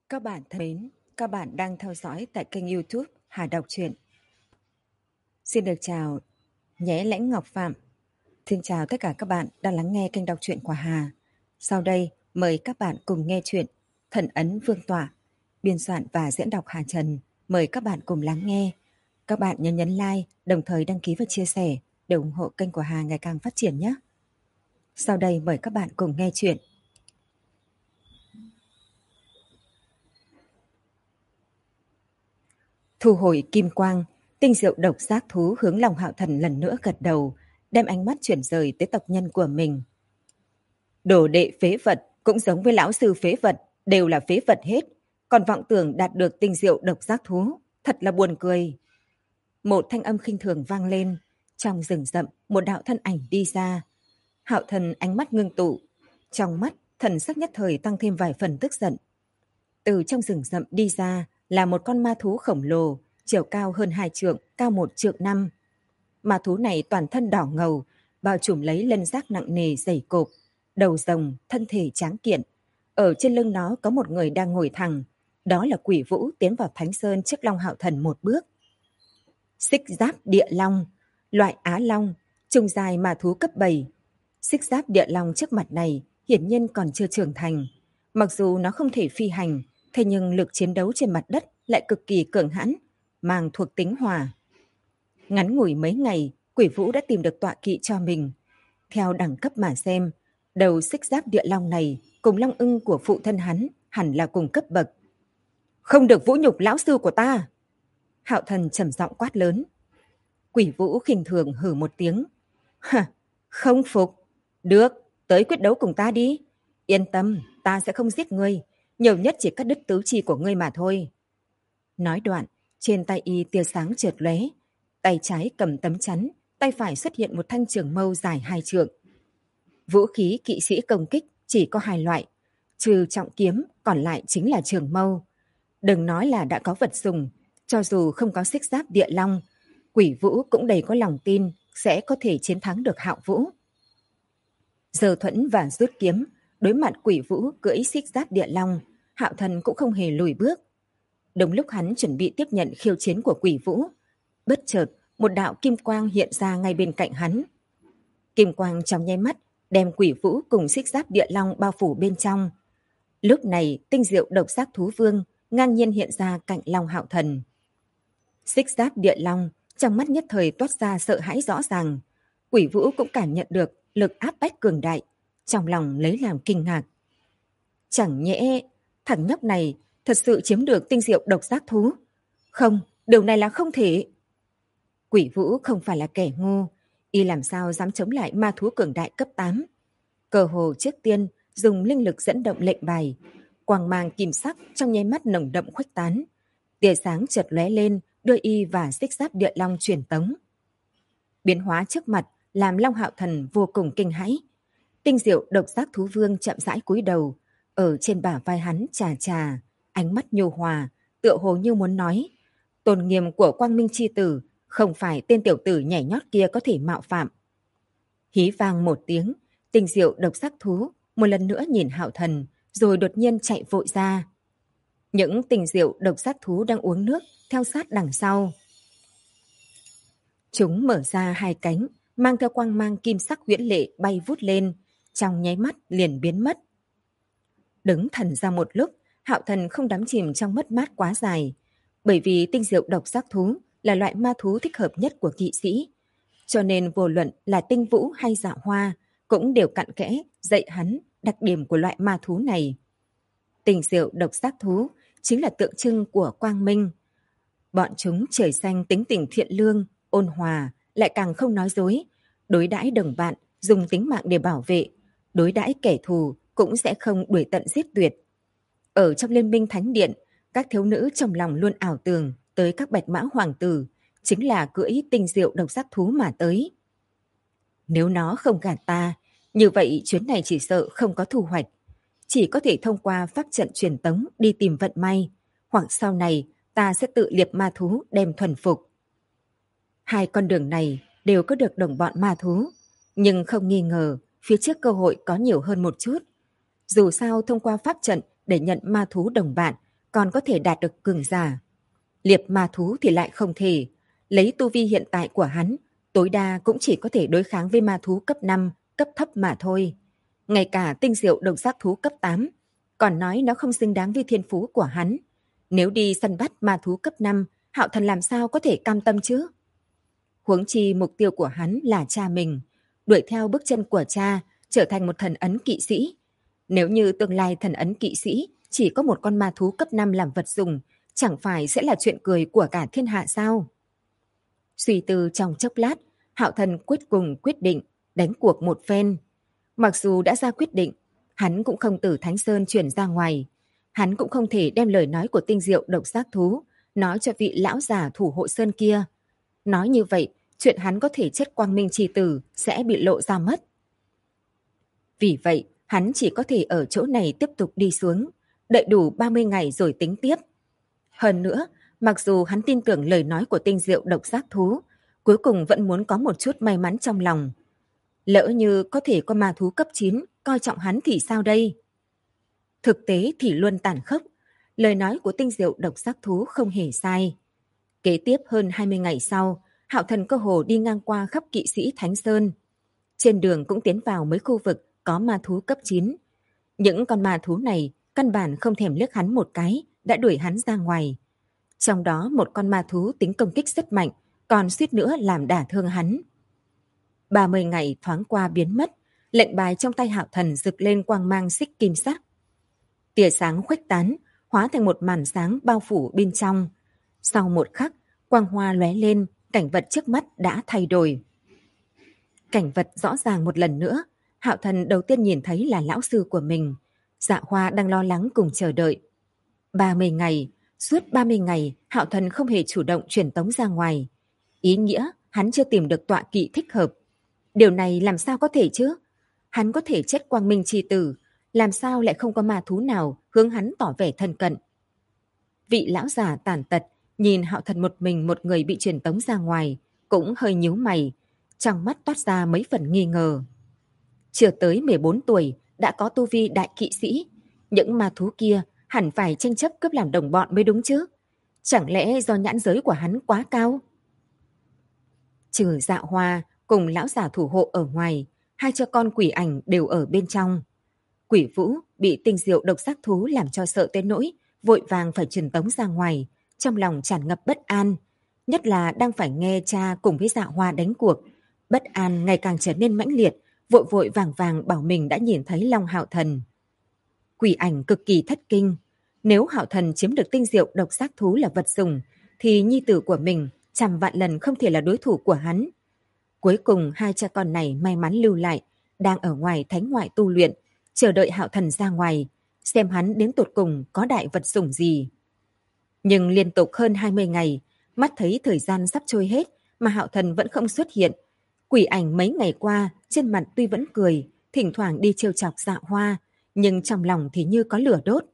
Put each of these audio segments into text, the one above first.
Các bạn thân mến, các bạn đang theo dõi tại kênh YouTube Hà Đọc Truyện. Xin được chào nhé Lãnh Ngọc Phạm. Xin chào tất cả các bạn đang lắng nghe kênh đọc truyện của Hà. Sau đây mời các bạn cùng nghe truyện Thần Ấn Vương Tọa, biên soạn và diễn đọc Hà Trần. Mời các bạn cùng lắng nghe. Các bạn nhớ nhấn like, đồng thời đăng ký và chia sẻ để ủng hộ kênh của Hà ngày càng phát triển nhé. Sau đây mời các bạn cùng nghe truyện. Thu hồi kim quang, tinh diệu độc giác thú hướng Long Hạo Thần lần nữa gật đầu, đem ánh mắt chuyển rời tới tộc nhân của mình. Đồ đệ phế vật cũng giống với lão sư phế vật, đều là phế vật hết, còn vọng tưởng đạt được tinh diệu độc giác thú, thật là buồn cười. Một thanh âm khinh thường vang lên, trong rừng rậm một đạo thân ảnh đi ra. Hạo Thần ánh mắt ngưng tụ, trong mắt thần sắc nhất thời tăng thêm vài phần tức giận. Từ trong rừng rậm đi ra là một con ma thú khổng lồ, chiều cao hơn 2 trượng, cao 1 trượng 5. Ma thú này toàn thân đỏ ngầu, bao trùm lấy lân giáp nặng nề dày cộp, đầu rồng, thân thể tráng kiện. Ở trên lưng nó có một người đang ngồi thẳng, đó là Quỷ Vũ tiến vào Thánh Sơn trước Long Hạo Thần một bước. Xích giáp địa long, loại Á Long, trung dài ma thú cấp 7. Xích giáp địa long trước mặt này hiển nhiên còn chưa trưởng thành. Mặc dù nó không thể phi hành, thế nhưng lực chiến đấu trên mặt đất lại cực kỳ cường hãn, mang thuộc tính hỏa. Ngắn ngủi mấy ngày, Quỷ Vũ đã tìm được tọa kỵ cho mình. Theo đẳng cấp mà xem, đầu xích giáp địa long này cùng long ưng của phụ thân hắn hẳn là cùng cấp bậc. Không được vũ nhục lão sư của ta! Hạo Thần trầm giọng quát lớn. Quỷ Vũ khinh thường hừ một tiếng. Hả, không phục. Được, tới quyết đấu cùng ta đi. Yên tâm, ta sẽ không giết ngươi, nhiều nhất chỉ cắt đứt tứ chi của ngươi mà thôi. Nói đoạn, trên tay y tia sáng chợt lóe, tay trái cầm tấm chắn, tay phải xuất hiện một thanh trường mâu dài 2 trượng. Vũ khí kỵ sĩ công kích chỉ có 2 loại, trừ trọng kiếm còn lại chính là trường mâu. Đừng nói là đã có vật dùng, cho dù không có xích giáp địa long, Quỷ Vũ cũng đầy có lòng tin sẽ có thể chiến thắng được Hạo Vũ. Giờ thuẫn và rút kiếm, đối mặt Quỷ Vũ cưỡi xích giáp địa long, Hạo Thần cũng không hề lùi bước. Đúng lúc hắn chuẩn bị tiếp nhận khiêu chiến của Quỷ Vũ, bất chợt một đạo kim quang hiện ra ngay bên cạnh hắn. Kim quang trong nháy mắt đem Quỷ Vũ cùng xích giáp địa long bao phủ bên trong. Lúc này tinh diệu độc giác thú vương ngang nhiên hiện ra cạnh Long Hạo Thần. Xích giáp địa long trong mắt nhất thời toát ra sợ hãi rõ ràng. Quỷ Vũ cũng cảm nhận được lực áp bách cường đại, trong lòng lấy làm kinh ngạc. Chẳng nhẽ thằng nhóc này thật sự chiếm được tinh diệu độc giác thú? Không, điều này là không thể. Quỷ Vũ không phải là kẻ ngu, y làm sao dám chống lại ma thú cường đại cấp 8. Cơ hồ trước tiên dùng linh lực dẫn động lệnh bài, quang mang kim sắc trong nháy mắt nồng đậm khuếch tán. Tia sáng chợt lóe lên, đưa y và xích giáp địa long truyền tống. Biến hóa trước mặt làm Long Hạo Thần vô cùng kinh hãi. Tinh diệu độc giác thú vương chậm rãi cúi đầu, ở trên bả vai hắn chà chà, ánh mắt nhu hòa, tựa hồ như muốn nói, tôn nghiêm của Quang Minh chi tử không phải tên tiểu tử nhảy nhót kia có thể mạo phạm. Hí vang một tiếng, tinh diệu độc giác thú một lần nữa nhìn Hạo Thần, rồi đột nhiên chạy vội ra. Những tinh diệu độc giác thú đang uống nước theo sát đằng sau. Chúng mở ra 2 cánh, mang theo quang mang kim sắc huyễn lệ bay vút lên, trong nháy mắt liền biến mất. Đứng thần ra một lúc, Hạo Thần không đắm chìm trong mất mát quá dài, bởi vì tinh diệu độc giác thú là loại ma thú thích hợp nhất của kỵ sĩ, cho nên vô luận là Tinh Vũ hay Dạ Hoa cũng đều cặn kẽ dạy hắn đặc điểm của loại ma thú này. Tinh diệu độc giác thú chính là tượng trưng của quang minh. Bọn chúng trời xanh tính tình thiện lương, ôn hòa, lại càng không nói dối, đối đãi đồng bạn dùng tính mạng để bảo vệ, đối đãi kẻ thù cũng sẽ không đuổi tận giết tuyệt. Ở trong Liên minh Thánh Điện, các thiếu nữ trong lòng luôn ảo tưởng tới các bạch mã hoàng tử chính là cưỡi tinh diệu độc giác thú mà tới. Nếu nó không gạt ta, như vậy chuyến này chỉ sợ không có thu hoạch, chỉ có thể thông qua pháp trận truyền tống đi tìm vận may, hoặc sau này ta sẽ tự liệp ma thú đem thuần phục. 2 con đường này đều có được đồng bọn ma thú, nhưng không nghi ngờ phía trước cơ hội có nhiều hơn một chút. Dù sao thông qua pháp trận để nhận ma thú đồng bạn còn có thể đạt được cường giả. Liệp ma thú thì lại không thể. Lấy tu vi hiện tại của hắn, tối đa cũng chỉ có thể đối kháng với ma thú cấp 5, cấp thấp mà thôi. Ngay cả tinh diệu độc giác thú cấp 8, còn nói nó không xứng đáng với thiên phú của hắn. Nếu đi săn bắt ma thú cấp 5, Hạo Thần làm sao có thể cam tâm chứ? Huống chi mục tiêu của hắn là cha mình, đuổi theo bước chân của cha, trở thành một thần ấn kỵ sĩ. Nếu như tương lai thần ấn kỵ sĩ chỉ có một con ma thú cấp 5 làm vật dùng, chẳng phải sẽ là chuyện cười của cả thiên hạ sao? Suy tư trong chốc lát, Hạo Thần quyết định đánh cuộc một phen. Mặc dù đã ra quyết định, hắn cũng không từ Thánh Sơn chuyển ra ngoài. Hắn cũng không thể đem lời nói của tinh diệu độc giác thú nói cho vị lão già thủ hộ sơn kia. Nói như vậy, chuyện hắn có thể chết quang minh chi tử sẽ bị lộ ra mất. Vì vậy, hắn chỉ có thể ở chỗ này tiếp tục đi xuống, đợi đủ 30 ngày rồi tính tiếp. Hơn nữa, mặc dù hắn tin tưởng lời nói của tinh diệu độc giác thú, cuối cùng vẫn muốn có một chút may mắn trong lòng. Lỡ như có thể có ma thú cấp 9 coi trọng hắn thì sao đây? Thực tế thì luôn tàn khốc, lời nói của tinh diệu độc giác thú không hề sai. Kế tiếp hơn 20 ngày sau, Hạo Thần cơ hồ đi ngang qua khắp kỵ sĩ Thánh Sơn. Trên đường cũng tiến vào mấy khu vực có ma thú cấp 9. Những con ma thú này căn bản không thèm liếc hắn một cái, đã đuổi hắn ra ngoài. Trong đó một con ma thú tính công kích rất mạnh, còn suýt nữa làm đả thương hắn. 30 ngày thoáng qua biến mất, lệnh bài trong tay Hạo Thần rực lên quang mang xích kim sắc. Tia sáng khuếch tán, hóa thành một màn sáng bao phủ bên trong. Sau một khắc, quang hoa lóe lên, cảnh vật trước mắt đã thay đổi. Cảnh vật rõ ràng một lần nữa, Hạo Thần đầu tiên nhìn thấy là lão sư của mình. Dạ Hoa đang lo lắng cùng chờ đợi. 30 ngày, suốt 30 ngày, Hạo Thần không hề chủ động truyền tống ra ngoài. Ý nghĩa, hắn chưa tìm được tọa kỵ thích hợp. Điều này làm sao có thể chứ? Hắn có thể chết quang minh chi tử, làm sao lại không có ma thú nào hướng hắn tỏ vẻ thân cận? Vị lão già tàn tật nhìn Hạo Thần một mình một người bị truyền tống ra ngoài, cũng hơi nhíu mày, trong mắt toát ra mấy phần nghi ngờ. Chưa tới 14 tuổi đã có tu vi đại kỵ sĩ, những ma thú kia hẳn phải tranh chấp cướp làm đồng bọn mới đúng chứ? Chẳng lẽ do nhãn giới của hắn quá cao? Trừ Dạ Hoa cùng lão già thủ hộ ở ngoài, hai cha con Quỷ Ảnh đều ở bên trong. Quỷ Vũ bị tinh diệu độc giác thú làm cho sợ tới nỗi, vội vàng phải truyền tống ra ngoài, trong lòng tràn ngập bất an. Nhất là đang phải nghe cha cùng với Dạ Hoa đánh cuộc. Bất an ngày càng trở nên mãnh liệt, vội vội vàng vàng bảo mình đã nhìn thấy Long Hạo Thần. Quỷ Ảnh cực kỳ thất kinh. Nếu Hạo Thần chiếm được tinh diệu độc giác thú là vật dùng, thì nhi tử của mình trăm vạn lần không thể là đối thủ của hắn. Cuối cùng hai cha con này may mắn lưu lại, đang ở ngoài thánh ngoại tu luyện, chờ đợi Hạo Thần ra ngoài, xem hắn đến tột cùng có đại vật dùng gì. Nhưng liên tục hơn 20 ngày, mắt thấy thời gian sắp trôi hết mà Hạo Thần vẫn không xuất hiện. Quỷ Ảnh mấy ngày qua, trên mặt tuy vẫn cười, thỉnh thoảng đi trêu chọc Dạ Hoa, nhưng trong lòng thì như có lửa đốt.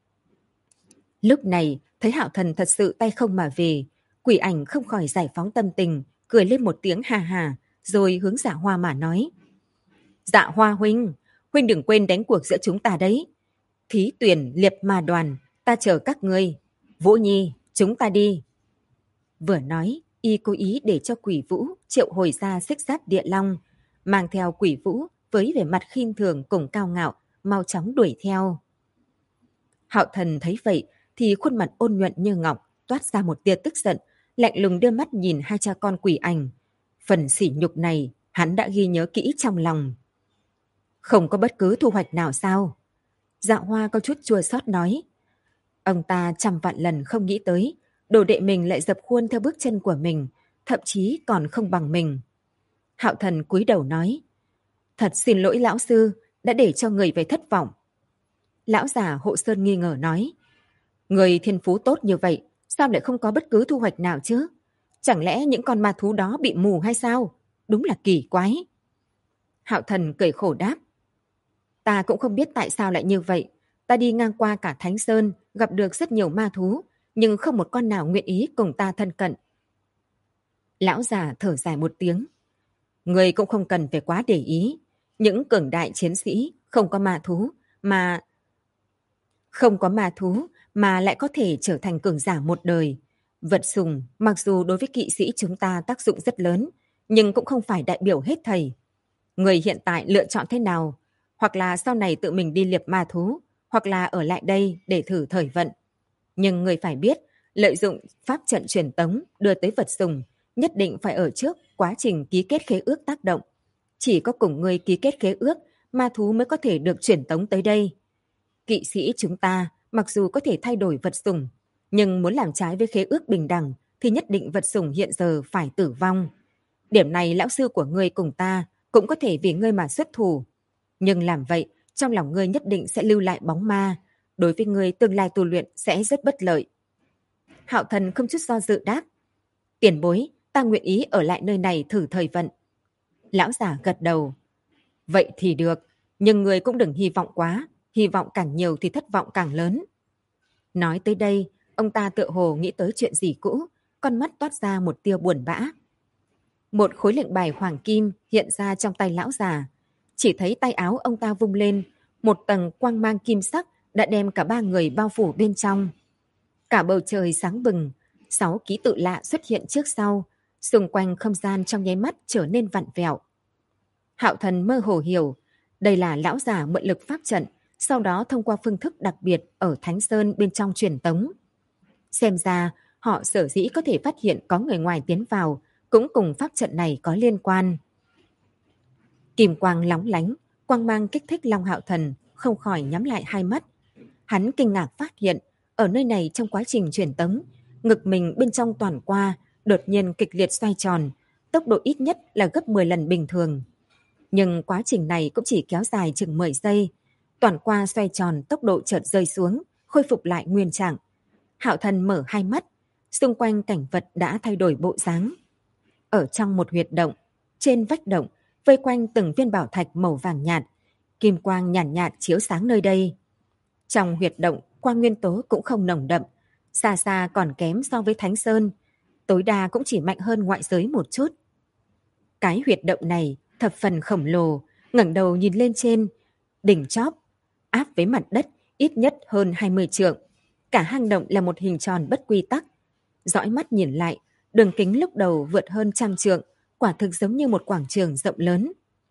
Lúc này, thấy Hạo Thần thật sự tay không mà về, Quỷ Ảnh không khỏi giải phóng tâm tình, cười lên một tiếng hà hà, rồi hướng Dạ Hoa mà nói. Dạ Hoa huynh, huynh đừng quên đánh cuộc giữa chúng ta đấy. Thí tuyển liệp ma đoàn, ta chờ các ngươi. Vũ Nhi, chúng ta đi. Vừa nói, y cố ý để cho Quỷ Vũ triệu hồi ra xích giáp địa long, mang theo Quỷ Vũ với vẻ mặt khinh thường cùng cao ngạo, mau chóng đuổi theo. Hạo Thần thấy vậy thì khuôn mặt ôn nhuận như ngọc, toát ra một tia tức giận, lạnh lùng đưa mắt nhìn hai cha con Quỷ Ảnh. Phần sỉ nhục này hắn đã ghi nhớ kỹ trong lòng. Không có bất cứ thu hoạch nào sao? Dạ Hoa có chút chua xót nói. Ông ta trăm vạn lần không nghĩ tới, đồ đệ mình lại dập khuôn theo bước chân của mình, thậm chí còn không bằng mình. Hạo Thần cúi đầu nói. Thật xin lỗi lão sư, đã để cho người phải thất vọng. Lão già hộ sơn nghi ngờ nói. Người thiên phú tốt như vậy, sao lại không có bất cứ thu hoạch nào chứ? Chẳng lẽ những con ma thú đó bị mù hay sao? Đúng là kỳ quái. Hạo Thần cười khổ đáp. Ta cũng không biết tại sao lại như vậy. Ta đi ngang qua cả Thánh Sơn, gặp được rất nhiều ma thú, nhưng không một con nào nguyện ý cùng ta thân cận. Lão già thở dài một tiếng. Người cũng không cần phải quá để ý. Những cường đại chiến sĩ không có ma thú mà lại có thể trở thành cường giả một đời. Vật sủng mặc dù đối với kỵ sĩ chúng ta tác dụng rất lớn, nhưng cũng không phải đại biểu hết thảy. Người hiện tại lựa chọn thế nào? Hoặc là sau này tự mình đi liệp ma thú, hoặc là ở lại đây để thử thời vận. Nhưng người phải biết, lợi dụng pháp trận truyền tống đưa tới vật sủng, nhất định phải ở trước quá trình ký kết khế ước tác động. Chỉ có cùng người ký kết khế ước, ma thú mới có thể được truyền tống tới đây. Kỵ sĩ chúng ta mặc dù có thể thay đổi vật sủng, nhưng muốn làm trái với khế ước bình đẳng thì nhất định vật sủng hiện giờ phải tử vong. Điểm này lão sư của ngươi cùng ta cũng có thể vì ngươi mà xuất thủ. Nhưng làm vậy, trong lòng ngươi nhất định sẽ lưu lại bóng ma. Đối với ngươi tương lai tu luyện sẽ rất bất lợi. Hạo Thần không chút do dự đáp. Tiền bối, ta nguyện ý ở lại nơi này thử thời vận. Lão giả gật đầu. Vậy thì được, nhưng ngươi cũng đừng hy vọng quá. Hy vọng càng nhiều thì thất vọng càng lớn. Nói tới đây, ông ta tựa hồ nghĩ tới chuyện gì cũ, con mắt toát ra một tia buồn bã. Một khối lệnh bài hoàng kim hiện ra trong tay lão già. Chỉ thấy tay áo ông ta vung lên, một tầng quang mang kim sắc đã đem cả ba người bao phủ bên trong. Cả bầu trời sáng bừng, 6 ký tự lạ xuất hiện trước sau, xung quanh không gian trong nháy mắt trở nên vặn vẹo. Hạo Thần mơ hồ hiểu, đây là lão già mượn lực pháp trận, sau đó thông qua phương thức đặc biệt ở Thánh Sơn bên trong truyền tống. Xem ra, họ sở dĩ có thể phát hiện có người ngoài tiến vào, cũng cùng pháp trận này có liên quan. Kim quang lóng lánh, quang mang kích thích Long Hạo Thần, không khỏi nhắm lại hai mắt. Hắn kinh ngạc phát hiện, ở nơi này trong quá trình truyền tống, ngực mình bên trong toàn qua đột nhiên kịch liệt xoay tròn, tốc độ ít nhất là gấp 10 lần bình thường. Nhưng quá trình này cũng chỉ kéo dài chừng 10 giây. Toàn qua xoay tròn, tốc độ chợt rơi xuống, khôi phục lại nguyên trạng. Hạo Thần mở hai mắt, xung quanh cảnh vật đã thay đổi bộ dáng. Ở trong một huyệt động, trên vách động, vây quanh từng viên bảo thạch màu vàng nhạt, kim quang nhàn nhạt chiếu sáng nơi đây. Trong huyệt động, quang nguyên tố cũng không nồng đậm, xa xa còn kém so với Thánh Sơn, tối đa cũng chỉ mạnh hơn ngoại giới một chút. Cái huyệt động này thập phần khổng lồ, ngẩng đầu nhìn lên trên, đỉnh chóp, áp với mặt đất ít nhất hơn 20 trượng. Cả hang động là một hình tròn bất quy tắc. Dõi mắt nhìn lại, đường kính lúc đầu vượt hơn 100 trượng, quả thực giống như một quảng trường rộng lớn.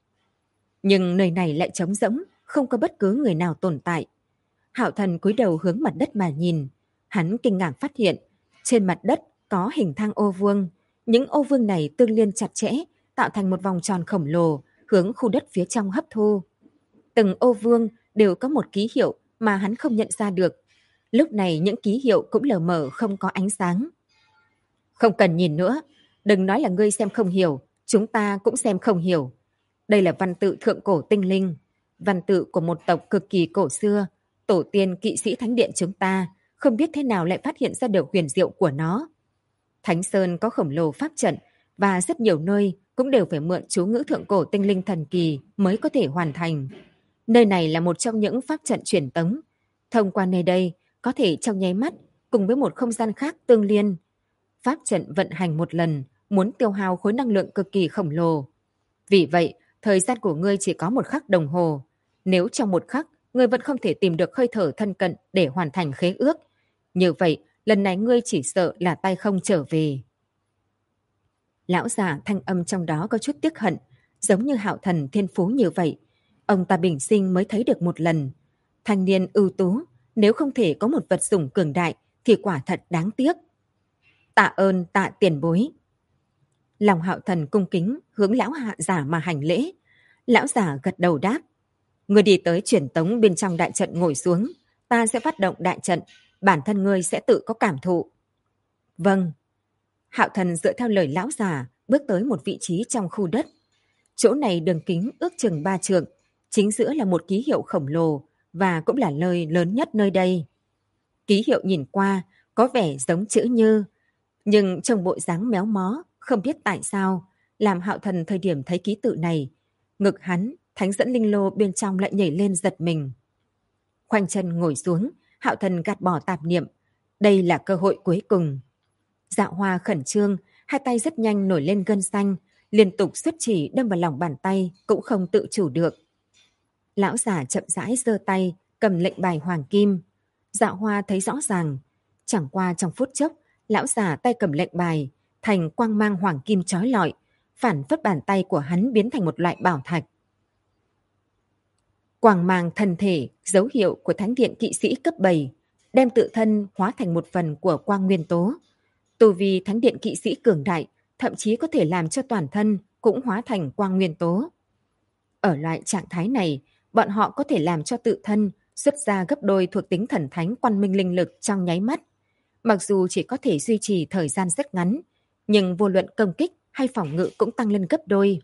Nhưng nơi này lại trống rỗng, không có bất cứ người nào tồn tại. Hạo Thần cúi đầu hướng mặt đất mà nhìn, hắn kinh ngạc phát hiện, trên mặt đất có hình thang ô vuông, những ô vuông này tương liên chặt chẽ, tạo thành một vòng tròn khổng lồ, hướng khu đất phía trong hấp thu. Từng ô vuông đều có một ký hiệu mà hắn không nhận ra được. Lúc này những ký hiệu cũng lờ mờ không có ánh sáng. Không cần nhìn nữa, đừng nói là ngươi xem không hiểu, chúng ta cũng xem không hiểu. Đây là văn tự thượng cổ tinh linh, văn tự của một tộc cực kỳ cổ xưa, tổ tiên kỵ sĩ thánh điện chúng ta, không biết thế nào lại phát hiện ra được huyền diệu của nó. Thánh Sơn có khổng lồ pháp trận, và rất nhiều nơi cũng đều phải mượn chú ngữ thượng cổ tinh linh thần kỳ mới có thể hoàn thành. Nơi này là một trong những pháp trận truyền tống. Thông qua nơi đây, có thể trong nháy mắt, cùng với một không gian khác tương liên. Pháp trận vận hành một lần, muốn tiêu hao khối năng lượng cực kỳ khổng lồ. Vì vậy, thời gian của ngươi chỉ có 1 khắc đồng hồ. Nếu trong 1 khắc, ngươi vẫn không thể tìm được hơi thở thân cận để hoàn thành khế ước. Như vậy, lần này ngươi chỉ sợ là tay không trở về. Lão già thanh âm trong đó có chút tiếc hận, giống như Hạo Thần thiên phú như vậy. Ông ta bình sinh mới thấy được một lần. Thanh niên ưu tú, nếu không thể có một vật sủng cường đại thì quả thật đáng tiếc. Tạ ơn Tạ tiền bối. Lòng Hạo Thần cung kính hướng lão hạ giả mà hành lễ. Lão giả gật đầu đáp. Ngươi đi tới truyền tống bên trong đại trận ngồi xuống. Ta sẽ phát động đại trận. Bản thân ngươi sẽ tự có cảm thụ. Vâng. Hạo Thần dựa theo lời lão già bước tới một vị trí trong khu đất. Chỗ này đường kính ước chừng 3 trượng. Chính giữa là một ký hiệu khổng lồ và cũng là nơi lớn nhất nơi đây. Ký hiệu nhìn qua có vẻ giống chữ Như, nhưng trong bộ dáng méo mó, không biết tại sao, làm Hạo Thần thời điểm thấy ký tự này, ngực hắn, thánh dẫn linh lô bên trong lại nhảy lên giật mình. Khoanh chân ngồi xuống, Hạo Thần gạt bỏ tạp niệm. Đây là cơ hội cuối cùng. Dạ Hoa khẩn trương, hai tay rất nhanh nổi lên gân xanh, liên tục xuất chỉ đâm vào lòng bàn tay, cũng không tự chủ được. Lão giả chậm rãi giơ tay, cầm lệnh bài hoàng kim. Dạ Hoa thấy rõ ràng, chẳng qua trong phút chốc, lão già tay cầm lệnh bài, thành quang mang hoàng kim chói lọi, phản phất bàn tay của hắn biến thành một loại bảo thạch. Quang mang thân thể, dấu hiệu của thánh điện kỵ sĩ cấp 7, đem tự thân hóa thành một phần của quang nguyên tố. Tu vi thánh điện kỵ sĩ cường đại, thậm chí có thể làm cho toàn thân cũng hóa thành quang nguyên tố. Ở loại trạng thái này, bọn họ có thể làm cho tự thân xuất ra gấp đôi thuộc tính thần thánh quang minh linh lực trong nháy mắt. Mặc dù chỉ có thể duy trì thời gian rất ngắn, nhưng vô luận công kích hay phòng ngự cũng tăng lên gấp đôi.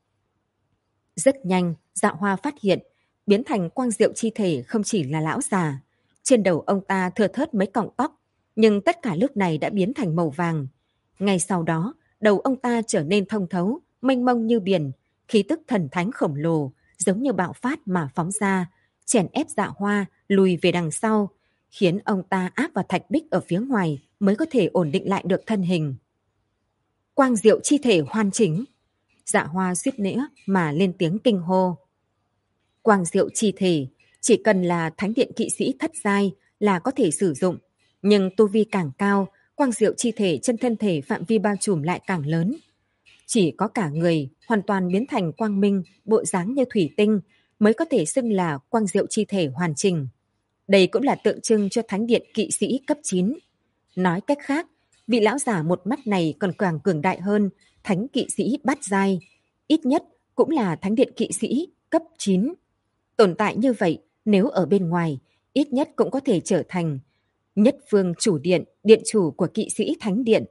Rất nhanh, Dạ Hoa phát hiện, biến thành quang diệu chi thể không chỉ là lão già. Trên đầu ông ta thưa thớt mấy cọng tóc, nhưng tất cả lúc này đã biến thành màu vàng. Ngay sau đó, đầu ông ta trở nên thông thấu, mênh mông như biển, khí tức thần thánh khổng lồ, giống như bạo phát mà phóng ra, chèn ép Dạ Hoa lùi về đằng sau, khiến ông ta áp vào thạch bích ở phía ngoài mới có thể ổn định lại được thân hình. Quang diệu chi thể hoàn chỉnh. Dạ Hoa suýt nữa mà lên tiếng kinh hô. Quang diệu chi thể, chỉ cần là thánh điện kỵ sĩ thất giai là có thể sử dụng, nhưng tu vi càng cao, quang diệu chi thể trên thân thể phạm vi bao trùm lại càng lớn. Chỉ có cả người hoàn toàn biến thành quang minh, bộ dáng như thủy tinh mới có thể xưng là quang diệu chi thể hoàn chỉnh. Đây cũng là tượng trưng cho thánh điện kỵ sĩ cấp 9. Nói cách khác, vị lão giả một mắt này còn càng cường đại hơn thánh kỵ sĩ bát giai, ít nhất cũng là thánh điện kỵ sĩ cấp 9. Tồn tại như vậy, nếu ở bên ngoài, ít nhất cũng có thể trở thành nhất phương chủ điện, điện chủ của kỵ sĩ thánh điện.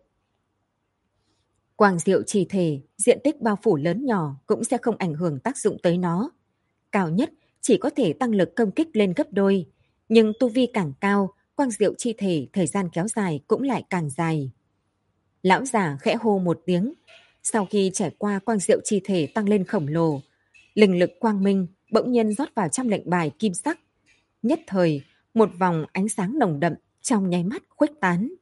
Quang diệu chỉ thể, diện tích bao phủ lớn nhỏ cũng sẽ không ảnh hưởng tác dụng tới nó. Cao nhất chỉ có thể tăng lực công kích lên gấp đôi, nhưng tu vi càng cao, quang diệu chi thể thời gian kéo dài cũng lại càng dài. Lão già khẽ hô một tiếng, sau khi trải qua quang diệu chi thể tăng lên khổng lồ, linh lực quang minh bỗng nhiên rót vào trong lệnh bài kim sắc. Nhất thời, một vòng ánh sáng nồng đậm trong nháy mắt khuếch tán.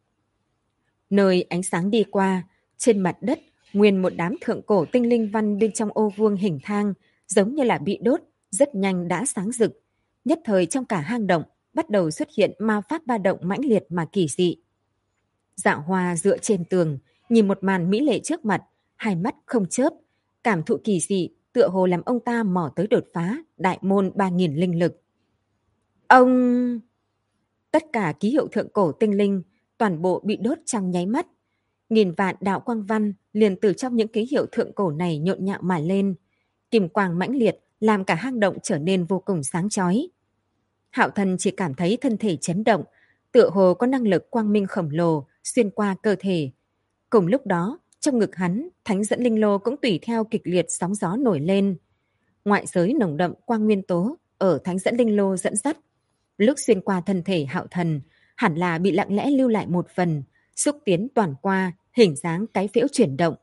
Nơi ánh sáng đi qua, trên mặt đất, nguyên một đám thượng cổ tinh linh văn bên trong ô vuông hình thang, giống như là bị đốt, rất nhanh đã sáng rực. Nhất thời trong cả hang động, bắt đầu xuất hiện ma pháp ba động mãnh liệt mà kỳ dị. Dạ Hoa dựa trên tường, nhìn một màn mỹ lệ trước mặt, hai mắt không chớp, cảm thụ kỳ dị, tựa hồ làm ông ta mò tới đột phá đại môn 3.000 linh lực. Ông... Tất cả ký hiệu thượng cổ tinh linh, toàn bộ bị đốt trong nháy mắt. Nghìn vạn đạo quang văn liền từ trong những ký hiệu thượng cổ này nhộn nhạo mà lên. Kim quang mãnh liệt làm cả hang động trở nên vô cùng sáng chói. Hạo Thần chỉ cảm thấy thân thể chấn động, tựa hồ có năng lực quang minh khổng lồ xuyên qua cơ thể. Cùng lúc đó, trong ngực hắn, thánh dẫn linh lô cũng tùy theo kịch liệt sóng gió nổi lên. Ngoại giới nồng đậm quang nguyên tố ở thánh dẫn linh lô dẫn dắt. Lúc xuyên qua thân thể Hạo Thần, hẳn là bị lặng lẽ lưu lại một phần, xúc tiến toàn qua, hình dáng cái phễu chuyển động.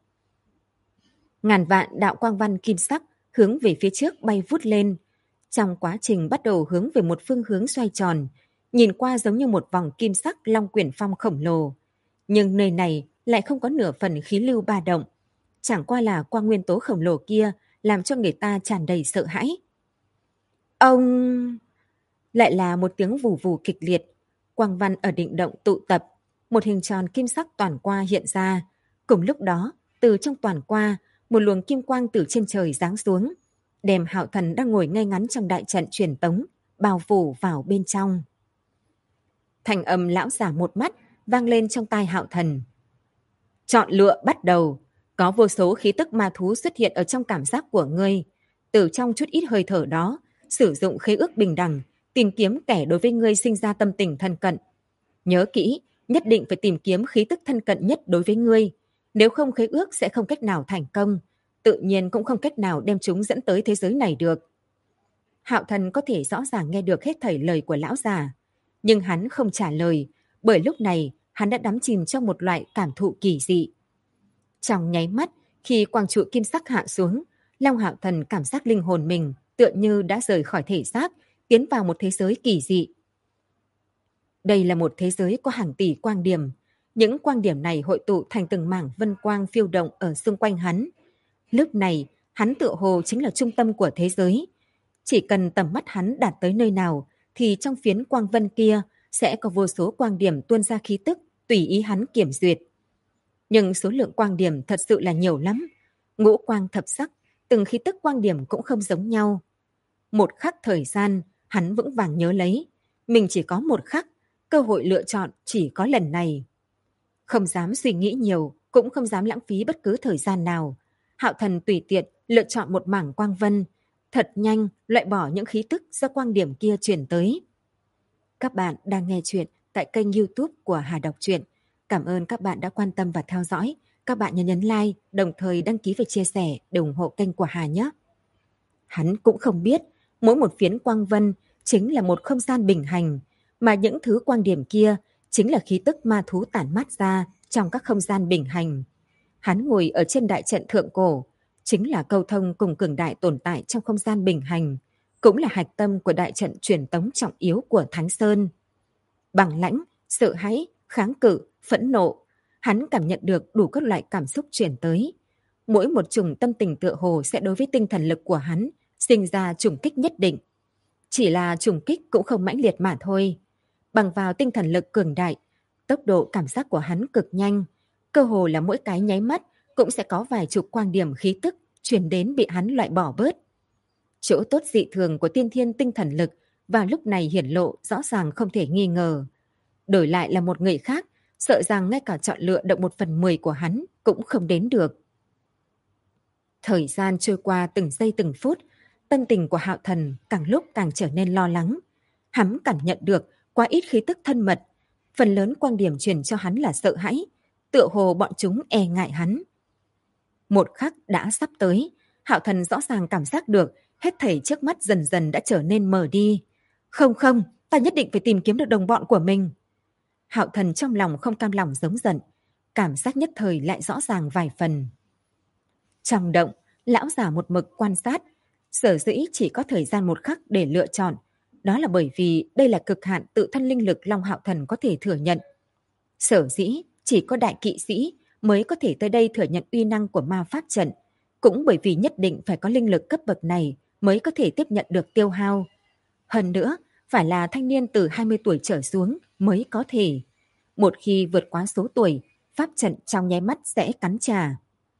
Ngàn vạn đạo quang văn kim sắc hướng về phía trước bay vút lên. Trong quá trình bắt đầu hướng về một phương hướng xoay tròn, nhìn qua giống như một vòng kim sắc long quyển phong khổng lồ. Nhưng nơi này lại không có nửa phần khí lưu ba động. Chẳng qua là quang nguyên tố khổng lồ kia làm cho người ta tràn đầy sợ hãi. Ông... Lại là một tiếng vù vù kịch liệt. Quang văn ở định động tụ tập. Một hình tròn kim sắc toàn qua hiện ra. Cùng lúc đó, từ trong toàn qua, một luồng kim quang từ trên trời giáng xuống, đem Hạo Thần đang ngồi ngay ngắn trong đại trận truyền tống, bao phủ vào bên trong. Thành âm lão giả một mắt vang lên trong tai Hạo Thần. Chọn lựa bắt đầu. Có vô số khí tức ma thú xuất hiện ở trong cảm giác của ngươi. Từ trong chút ít hơi thở đó, sử dụng khế ước bình đẳng, tìm kiếm kẻ đối với ngươi sinh ra tâm tình thân cận. Nhớ kỹ, nhất định phải tìm kiếm khí tức thân cận nhất đối với ngươi. Nếu không khế ước sẽ không cách nào thành công. Tự nhiên cũng không cách nào đem chúng dẫn tới thế giới này được. Hạo Thần có thể rõ ràng nghe được hết thảy lời của lão già. Nhưng hắn không trả lời, bởi lúc này hắn đã đắm chìm trong một loại cảm thụ kỳ dị. Trong nháy mắt, khi quang trụ kim sắc hạ xuống, Long Hạo Thần cảm giác linh hồn mình tựa như đã rời khỏi thể xác, tiến vào một thế giới kỳ dị. Đây là một thế giới có hàng tỷ quang điểm. Những quang điểm này hội tụ thành từng mảng vân quang phiêu động ở xung quanh hắn. Lúc này, hắn tựa hồ chính là trung tâm của thế giới. Chỉ cần tầm mắt hắn đạt tới nơi nào, thì trong phiến quang vân kia sẽ có vô số quang điểm tuôn ra khí tức, tùy ý hắn kiểm duyệt. Nhưng số lượng quang điểm thật sự là nhiều lắm. Ngũ quang thập sắc, từng khí tức quang điểm cũng không giống nhau. Một khắc thời gian, hắn vững vàng nhớ lấy. Mình chỉ có một khắc, cơ hội lựa chọn chỉ có lần này. Không dám suy nghĩ nhiều, cũng không dám lãng phí bất cứ thời gian nào. Hạo Thần tùy tiện lựa chọn một mảng quang vân, thật nhanh loại bỏ những khí tức do quang điểm kia truyền tới. Các bạn đang nghe chuyện tại kênh YouTube của Hà Đọc Truyện. Cảm ơn các bạn đã quan tâm và theo dõi. Các bạn nhấn like, đồng thời đăng ký và chia sẻ để ủng hộ kênh của Hà nhé. Hắn cũng không biết, mỗi một phiến quang vân chính là một không gian bình hành, mà những thứ quang điểm kia chính là khí tức ma thú tản mát ra trong các không gian bình hành. Hắn ngồi ở trên đại trận thượng cổ, chính là câu thông cùng cường đại tồn tại trong không gian bình hành, cũng là hạch tâm của đại trận truyền tống trọng yếu của Thánh Sơn. Bằng lãnh, sợ hãi, kháng cự, phẫn nộ, hắn cảm nhận được đủ các loại cảm xúc truyền tới. Mỗi một chủng tâm tình tựa hồ sẽ đối với tinh thần lực của hắn sinh ra trùng kích nhất định. Chỉ là trùng kích cũng không mãnh liệt mà thôi. Bằng vào tinh thần lực cường đại, tốc độ cảm giác của hắn cực nhanh, cơ hồ là mỗi cái nháy mắt cũng sẽ có vài chục quang điểm khí tức truyền đến bị hắn loại bỏ bớt. Chỗ tốt dị thường của tiên thiên tinh thần lực vào lúc này hiển lộ rõ ràng không thể nghi ngờ. Đổi lại là một người khác, sợ rằng ngay cả chọn lựa được 1/10 của hắn cũng không đến được. Thời gian trôi qua từng giây từng phút, tâm tình của Hạo Thần càng lúc càng trở nên lo lắng. Hắn cảm nhận được quá ít khí tức thân mật, phần lớn quang điểm truyền cho hắn là sợ hãi, tựa hồ bọn chúng e ngại hắn. Một khắc đã sắp tới, Hạo Thần rõ ràng cảm giác được hết thảy trước mắt dần dần đã trở nên mờ đi. Không không, ta nhất định phải tìm kiếm được đồng bọn của mình. Hạo Thần trong lòng không cam lòng giống giận, cảm giác nhất thời lại rõ ràng vài phần. Trong động, lão già một mực quan sát, sở dĩ chỉ có thời gian một khắc để lựa chọn. Đó là bởi vì đây là cực hạn tự thân linh lực Long Hạo Thần có thể thừa nhận. Sở dĩ chỉ có đại kỵ sĩ mới có thể tới đây thừa nhận uy năng của ma pháp trận, cũng bởi vì nhất định phải có linh lực cấp bậc này mới có thể tiếp nhận được tiêu hao. Hơn nữa, phải là thanh niên từ 20 tuổi trở xuống mới có thể. Một khi vượt quá số tuổi, pháp trận trong nháy mắt sẽ cắn trả.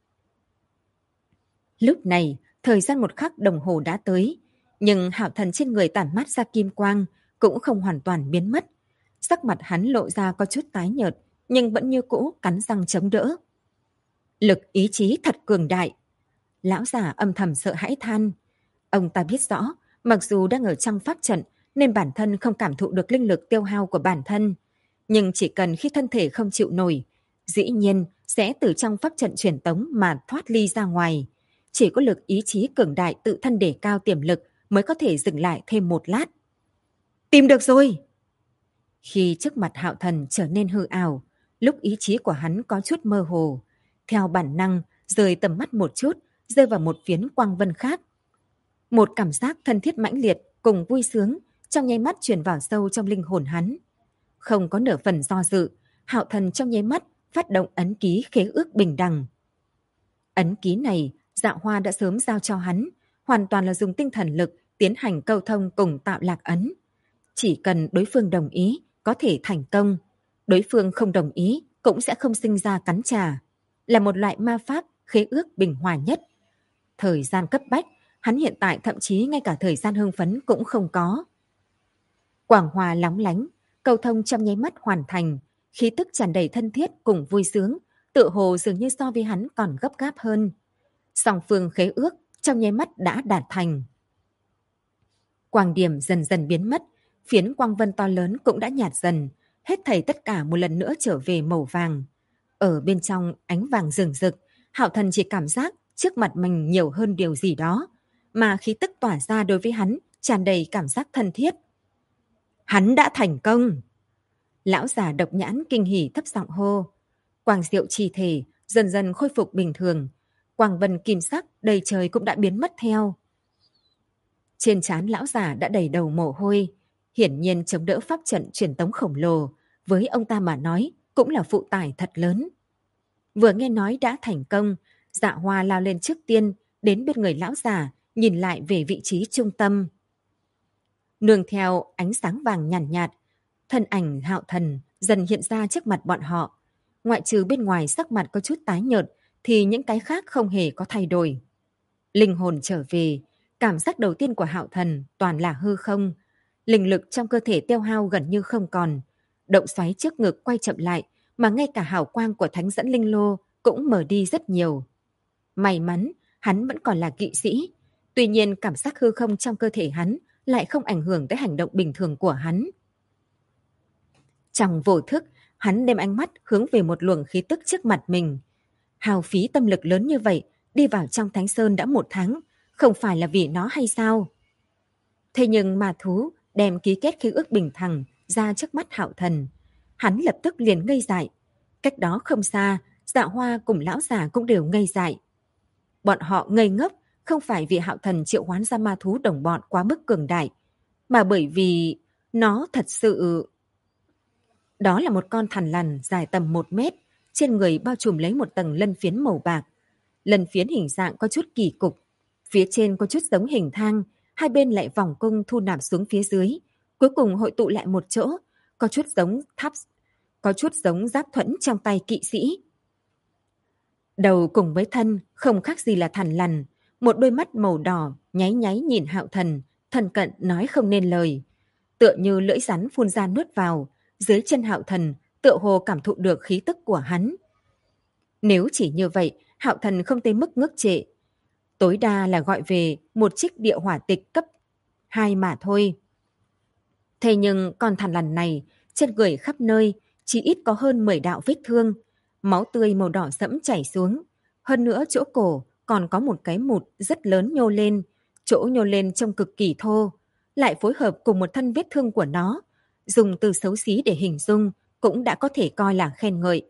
Lúc này, thời gian một khắc đồng hồ đã tới, nhưng Hạo Thần trên người tản mát ra kim quang cũng không hoàn toàn biến mất. Sắc mặt hắn lộ ra có chút tái nhợt, nhưng vẫn như cũ cắn răng chống đỡ. Lực ý chí thật cường đại. Lão già âm thầm sợ hãi than. Ông ta biết rõ, mặc dù đang ở trong pháp trận nên bản thân không cảm thụ được linh lực tiêu hao của bản thân, nhưng chỉ cần khi thân thể không chịu nổi, dĩ nhiên sẽ từ trong pháp trận truyền tống mà thoát ly ra ngoài. Chỉ có lực ý chí cường đại tự thân đề cao tiềm lực mới có thể dừng lại thêm một lát. Tìm được rồi! Khi trước mặt Hạo Thần trở nên hư ảo, lúc ý chí của hắn có chút mơ hồ, theo bản năng rời tầm mắt một chút, rơi vào một phiến quang vân khác. Một cảm giác thân thiết mãnh liệt cùng vui sướng trong nháy mắt truyền vào sâu trong linh hồn hắn. Không có nửa phần do dự, Hạo Thần trong nháy mắt phát động ấn ký khế ước bình đẳng. Ấn ký này Dạ Hoa đã sớm giao cho hắn, hoàn toàn là dùng tinh thần lực tiến hành câu thông cùng tạo lạc ấn. Chỉ cần đối phương đồng ý có thể thành công, đối phương không đồng ý cũng sẽ không sinh ra cắn trả, là một loại ma pháp khế ước bình hòa nhất. Thời gian cấp bách, hắn hiện tại thậm chí ngay cả thời gian hưng phấn cũng không có. Quảng hòa lóng lánh, câu thông trong nháy mắt hoàn thành, khí tức tràn đầy thân thiết cùng vui sướng, tựa hồ dường như so với hắn còn gấp gáp hơn. Song phương khế ước trong nháy mắt đã đạt thành. Quang điểm dần dần biến mất, phiến quang vân to lớn cũng đã nhạt dần, hết thảy tất cả một lần nữa trở về màu vàng. Ở bên trong ánh vàng rừng rực, Hạo Thần chỉ cảm giác trước mặt mình nhiều hơn điều gì đó, mà khí tức tỏa ra đối với hắn tràn đầy cảm giác thân thiết. Hắn đã thành công! Lão già độc nhãn kinh hỉ thấp giọng hô. Quang diệu chi thể dần dần khôi phục bình thường, quang vân kim sắc đầy trời cũng đã biến mất theo. Trên trán lão già đã đầy đầu mồ hôi, hiển nhiên chống đỡ pháp trận truyền tống khổng lồ, với ông ta mà nói cũng là phụ tải thật lớn. Vừa nghe nói đã thành công, Dạ Hoa lao lên trước tiên, đến bên người lão già, nhìn lại về vị trí trung tâm. Nương theo ánh sáng vàng nhàn nhạt, thân ảnh Hạo Thần dần hiện ra trước mặt bọn họ. Ngoại trừ bên ngoài sắc mặt có chút tái nhợt, thì những cái khác không hề có thay đổi. Linh hồn trở về, cảm giác đầu tiên của Hạo Thần toàn là hư không. Linh lực trong cơ thể tiêu hao gần như không còn. Động xoáy trước ngực quay chậm lại, mà ngay cả hào quang của thánh dẫn linh lô cũng mở đi rất nhiều. May mắn, hắn vẫn còn là kỵ sĩ. Tuy nhiên cảm giác hư không trong cơ thể hắn lại không ảnh hưởng tới hành động bình thường của hắn. Trong vô thức, hắn đem ánh mắt hướng về một luồng khí tức trước mặt mình. Hao phí tâm lực lớn như vậy, đi vào trong Thánh Sơn đã 1 tháng, không phải là vì nó hay sao? Thế nhưng ma thú đem ký kết khế ước bình thẳng ra trước mắt Hạo Thần. Hắn lập tức liền ngây dại. Cách đó không xa, Dạ Hoa cùng lão già cũng đều ngây dại. Bọn họ ngây ngốc không phải vì Hạo Thần triệu hoán ra ma thú đồng bọn quá mức cường đại, mà bởi vì nó thật sự... Đó là một con thằn lằn dài tầm 1 mét, trên người bao trùm lấy một tầng lân phiến màu bạc. Lân phiến hình dạng có chút kỳ cục, phía trên có chút giống hình thang, hai bên lại vòng cung thu nạp xuống phía dưới, cuối cùng hội tụ lại một chỗ, có chút giống giáp thuẫn trong tay kỵ sĩ. Đầu cùng với thân không khác gì là thằn lằn, một đôi mắt màu đỏ nháy nháy nhìn Hạo Thần, thân cận nói không nên lời. Tựa như lưỡi rắn phun ra nuốt vào, dưới chân Hạo Thần tựa hồ cảm thụ được khí tức của hắn. Nếu chỉ như vậy, Hạo Thần không tới mức ngước trệ. Tối đa là gọi về một trích địa hỏa tịch cấp 2 mà thôi. Thế nhưng con thằn lằn này, trên người khắp nơi, chỉ ít có hơn 10 đạo vết thương, máu tươi màu đỏ sẫm chảy xuống. Hơn nữa chỗ cổ còn có một cái mụt rất lớn nhô lên, chỗ nhô lên trông cực kỳ thô, lại phối hợp cùng một thân vết thương của nó. Dùng từ xấu xí để hình dung cũng đã có thể coi là khen ngợi.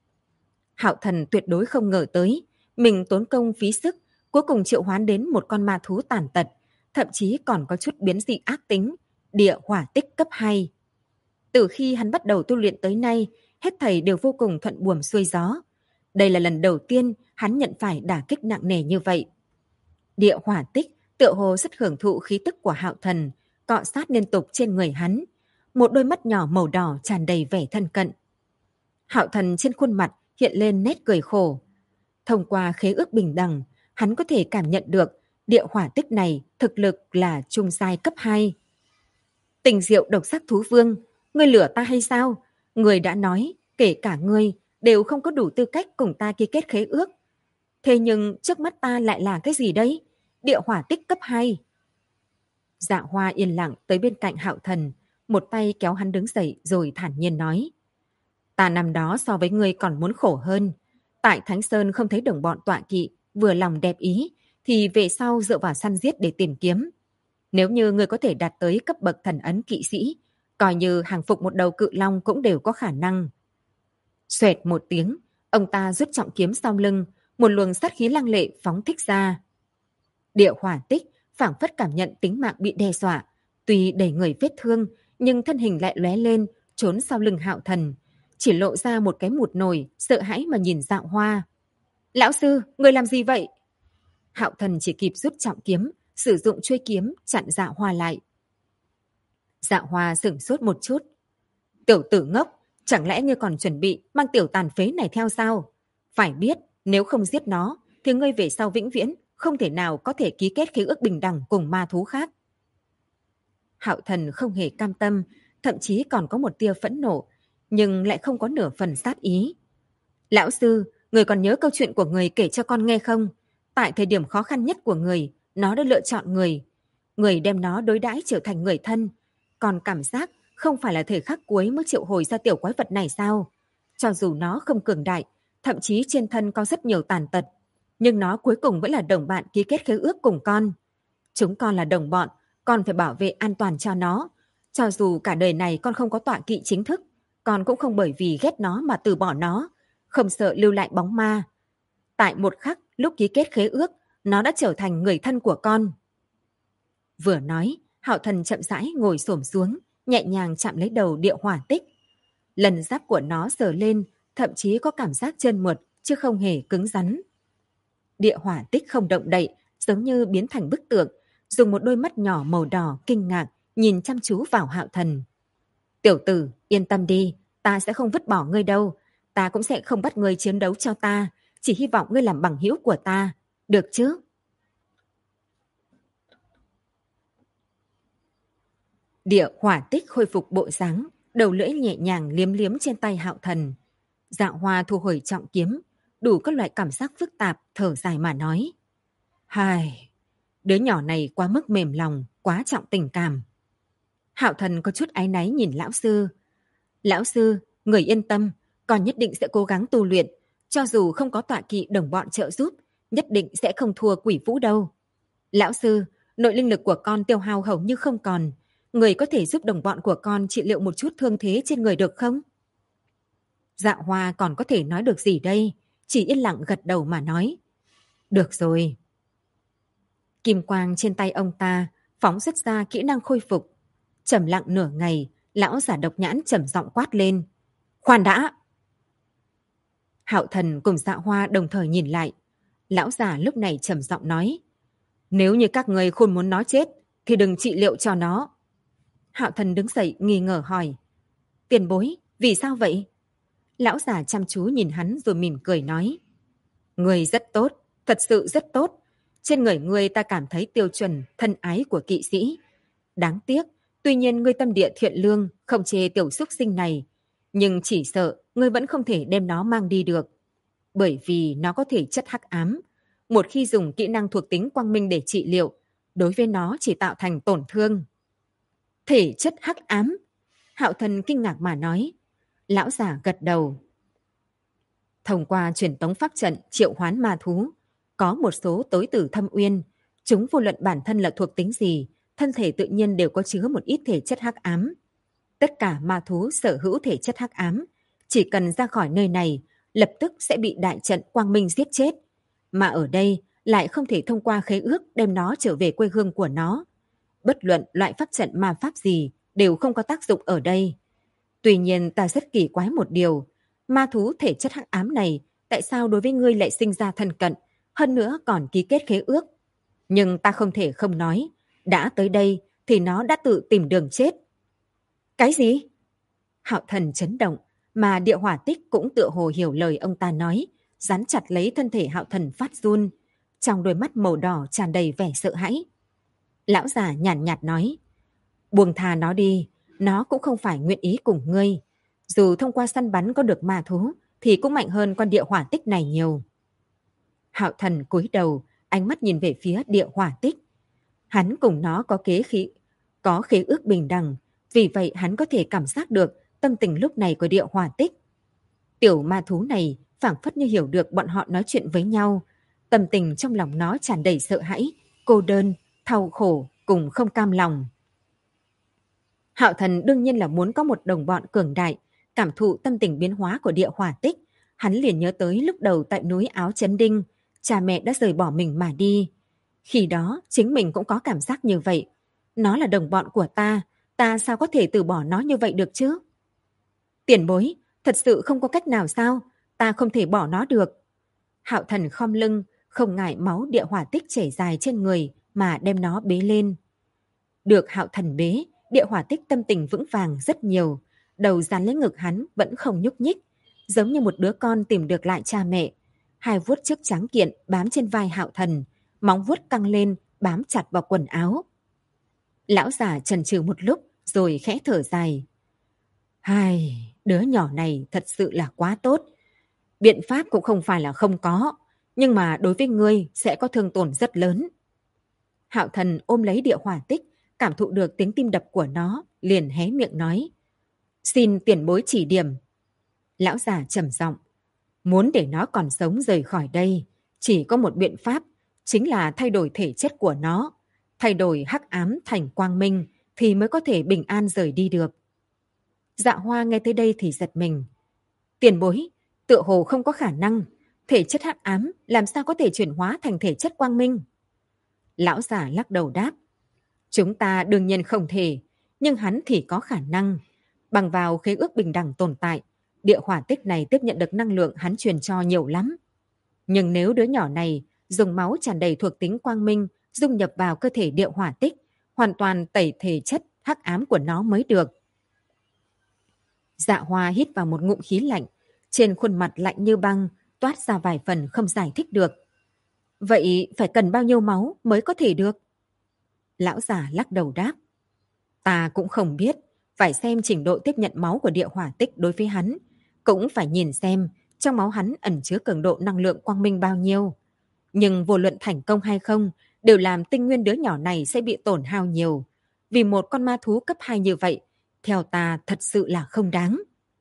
Hạo Thần tuyệt đối không ngờ tới, mình tốn công phí sức, cuối cùng triệu hoán đến một con ma thú tàn tật, thậm chí còn có chút biến dị ác tính, địa hỏa tích cấp 2. Từ khi hắn bắt đầu tu luyện tới nay, hết thảy đều vô cùng thuận buồm xuôi gió. Đây là lần đầu tiên hắn nhận phải đả kích nặng nề như vậy. Địa hỏa tích tựa hồ rất hưởng thụ khí tức của Hạo Thần, cọ sát liên tục trên người hắn. Một đôi mắt nhỏ màu đỏ tràn đầy vẻ thân cận. Hạo Thần trên khuôn mặt hiện lên nét cười khổ. Thông qua khế ước bình đẳng, hắn có thể cảm nhận được địa hỏa tích này thực lực là trung giai cấp 2. Tình diệu độc sắc thú vương, ngươi lừa ta hay sao? Ngươi đã nói, kể cả ngươi đều không có đủ tư cách cùng ta ký kết khế ước. Thế nhưng trước mắt ta lại là cái gì đấy? Địa hỏa tích cấp 2. Dạ Hoa yên lặng tới bên cạnh Hạo Thần, một tay kéo hắn đứng dậy rồi thản nhiên nói. Ta năm đó so với ngươi còn muốn khổ hơn. Tại Thánh Sơn không thấy đồng bọn tọa kỵ, vừa lòng đẹp ý, thì về sau dựa vào săn giết để tìm kiếm. Nếu như ngươi có thể đạt tới cấp bậc thần ấn kỵ sĩ, coi như hàng phục một đầu cự long cũng đều có khả năng. Xoẹt một tiếng, ông ta rút trọng kiếm sau lưng, một luồng sát khí lăng lệ phóng thích ra. Địa hỏa tích phảng phất cảm nhận tính mạng bị đe dọa, tuy đầy người vết thương, nhưng thân hình lại lóe lên, trốn sau lưng Hạo Thần, chỉ lộ ra một cái mụt nổi, sợ hãi mà nhìn Dạ Hoa. Lão sư, người làm gì vậy? Hạo Thần chỉ kịp rút trọng kiếm, sử dụng chuôi kiếm chặn Dạ Hoa lại. Dạ Hoa sửng sốt một chút. Tiểu tử ngốc, chẳng lẽ ngươi còn chuẩn bị mang tiểu tàn phế này theo sao? Phải biết, nếu không giết nó, thì ngươi về sau vĩnh viễn không thể nào có thể ký kết khế ước bình đẳng cùng ma thú khác. Hạo Thần không hề cam tâm, thậm chí còn có một tia phẫn nộ, nhưng lại không có nửa phần sát ý. Lão sư, người còn nhớ câu chuyện của người kể cho con nghe không? Tại thời điểm khó khăn nhất của người, nó đã lựa chọn người. Người đem nó đối đãi trở thành người thân. Còn cảm giác không phải là thời khắc cuối mới triệu hồi ra tiểu quái vật này sao? Cho dù nó không cường đại, thậm chí trên thân có rất nhiều tàn tật, nhưng nó cuối cùng vẫn là đồng bạn ký kết khế ước cùng con. Chúng con là đồng bọn, con phải bảo vệ an toàn cho nó. Cho dù cả đời này con không có tọa kỵ chính thức, con cũng không bởi vì ghét nó mà từ bỏ nó, không sợ lưu lại bóng ma. Tại một khắc lúc ký kết khế ước, nó đã trở thành người thân của con. Vừa nói, Hạo Thần chậm rãi ngồi xổm xuống, nhẹ nhàng chạm lấy đầu địa hỏa tích. Lần giáp của nó sờ lên, thậm chí có cảm giác trơn mượt, chứ không hề cứng rắn. Địa hỏa tích không động đậy, giống như biến thành bức tượng, dùng một đôi mắt nhỏ màu đỏ kinh ngạc nhìn chăm chú vào Hạo Thần. Tiểu tử, yên tâm đi, ta sẽ không vứt bỏ ngươi đâu. Ta cũng sẽ không bắt ngươi chiến đấu cho ta, chỉ hy vọng ngươi làm bằng hữu của ta. Được chứ? Địa Hỏa Tích khôi phục bộ dáng, đầu lưỡi nhẹ nhàng liếm liếm trên tay Hạo Thần. Dạ Hoa thu hồi trọng kiếm, đủ các loại cảm giác phức tạp, thở dài mà nói. Hài, đứa nhỏ này quá mức mềm lòng, quá trọng tình cảm. Hạo Thần có chút áy náy nhìn lão sư. Lão sư, người yên tâm, con nhất định sẽ cố gắng tu luyện, cho dù không có tọa kỵ đồng bọn trợ giúp, nhất định sẽ không thua Quỷ Vũ đâu. Lão sư, nội linh lực của con tiêu hao hầu như không còn, người có thể giúp đồng bọn của con trị liệu một chút thương thế trên người được không? Dạ Hoa còn có thể nói được gì đây, chỉ yên lặng gật đầu mà nói. Được rồi. Kim quang trên tay ông ta phóng xuất ra kỹ năng khôi phục. Trầm lặng nửa ngày, lão giả độc nhãn trầm giọng quát lên. Khoan đã! Hạo Thần cùng Dạ Hoa đồng thời nhìn lại. Lão giả lúc này trầm giọng nói. Nếu như các người không muốn nó chết, thì đừng trị liệu cho nó. Hạo Thần đứng dậy nghi ngờ hỏi. Tiền bối, vì sao vậy? Lão giả chăm chú nhìn hắn rồi mỉm cười nói. Người rất tốt, thật sự rất tốt. Trên người ngươi ta cảm thấy tiêu chuẩn thân ái của kỵ sĩ. Đáng tiếc, tuy nhiên ngươi tâm địa thiện lương, không chê tiểu xúc sinh này. Nhưng chỉ sợ ngươi vẫn không thể đem nó mang đi được. Bởi vì nó có thể chất hắc ám. Một khi dùng kỹ năng thuộc tính quang minh để trị liệu, đối với nó chỉ tạo thành tổn thương. Thể chất hắc ám? Hạo Thần kinh ngạc mà nói. Lão giả gật đầu. Thông qua truyền tống pháp trận triệu hoán ma thú, có một số tối tử thâm uyên, chúng vô luận bản thân là thuộc tính gì, thân thể tự nhiên đều có chứa một ít thể chất hắc ám. Tất cả ma thú sở hữu thể chất hắc ám, chỉ cần ra khỏi nơi này, lập tức sẽ bị đại trận quang minh giết chết. Mà ở đây lại không thể thông qua khế ước đem nó trở về quê hương của nó. Bất luận loại pháp trận ma pháp gì đều không có tác dụng ở đây. Tuy nhiên ta rất kỳ quái một điều, ma thú thể chất hắc ám này tại sao đối với ngươi lại sinh ra thân cận, hơn nữa còn ký kết khế ước. Nhưng ta không thể không nói, đã tới đây thì nó đã tự tìm đường chết. Cái gì? Hạo Thần chấn động, mà Địa Hỏa Tích cũng tựa hồ hiểu lời ông ta nói, dán chặt lấy thân thể Hạo Thần phát run, trong đôi mắt màu đỏ tràn đầy vẻ sợ hãi. Lão già nhàn nhạt nói, buông thà nó đi, nó cũng không phải nguyện ý cùng ngươi. Dù thông qua săn bắn có được ma thú, thì cũng mạnh hơn con Địa Hỏa Tích này nhiều. Hạo Thần cúi đầu, ánh mắt nhìn về phía Địa Hỏa Tích. Hắn cùng nó có khế ước bình đẳng, vì vậy hắn có thể cảm giác được tâm tình lúc này của Địa Hỏa Tích. Tiểu ma thú này phảng phất như hiểu được bọn họ nói chuyện với nhau, tâm tình trong lòng nó tràn đầy sợ hãi, cô đơn, đau khổ cùng không cam lòng. Hạo Thần đương nhiên là muốn có một đồng bọn cường đại, cảm thụ tâm tình biến hóa của Địa Hỏa Tích. Hắn liền nhớ tới lúc đầu tại núi Áo Chấn Đinh, cha mẹ đã rời bỏ mình mà đi. Khi đó, chính mình cũng có cảm giác như vậy. Nó là đồng bọn của ta sao có thể từ bỏ nó như vậy được chứ? Tiền bối, thật sự không có cách nào sao? Ta không thể bỏ nó được. Hạo Thần khom lưng, không ngại máu Địa Hỏa Tích chảy dài trên người mà đem nó bế lên. Được Hạo Thần bế, Địa Hỏa Tích tâm tình vững vàng rất nhiều, đầu dán lấy ngực hắn vẫn không nhúc nhích, giống như một đứa con tìm được lại cha mẹ. Hai vuốt trước trắng kiện bám trên vai Hạo Thần, móng vuốt căng lên bám chặt vào quần áo. Lão già chần chừ một lúc rồi khẽ thở dài. Hai, đứa nhỏ này thật sự là quá tốt. Biện pháp cũng không phải là không có, nhưng mà đối với ngươi sẽ có thương tổn rất lớn. Hạo Thần ôm lấy Địa Hỏa Tích, cảm thụ được tiếng tim đập của nó, liền hé miệng nói. Xin tiền bối chỉ điểm. Lão già trầm giọng. Muốn để nó còn sống rời khỏi đây, chỉ có một biện pháp, chính là thay đổi thể chất của nó. Thay đổi hắc ám thành quang minh, thì mới có thể bình an rời đi được. Dạ Hoa nghe tới đây thì giật mình. Tiền bối, tựa hồ không có khả năng. Thể chất hắc ám làm sao có thể chuyển hóa thành thể chất quang minh? Lão già lắc đầu đáp. Chúng ta đương nhiên không thể, nhưng hắn thì có khả năng. Bằng vào khế ước bình đẳng tồn tại, Địa Hỏa Tích này tiếp nhận được năng lượng hắn truyền cho nhiều lắm. Nhưng nếu đứa nhỏ này dùng máu tràn đầy thuộc tính quang minh dung nhập vào cơ thể Địa Hỏa Tích, hoàn toàn tẩy thể chất hắc ám của nó mới được. Dạ Hoa hít vào một ngụm khí lạnh, trên khuôn mặt lạnh như băng, toát ra vài phần không giải thích được. Vậy phải cần bao nhiêu máu mới có thể được? Lão già lắc đầu đáp. Ta cũng không biết, phải xem trình độ tiếp nhận máu của địa hỏa tích đối với hắn. Cũng phải nhìn xem trong máu hắn ẩn chứa cường độ năng lượng quang minh bao nhiêu. Nhưng vô luận thành công hay không, đều làm tinh nguyên đứa nhỏ này sẽ bị tổn hao nhiều. Vì một con ma thú cấp 2 như vậy, theo ta thật sự là không đáng.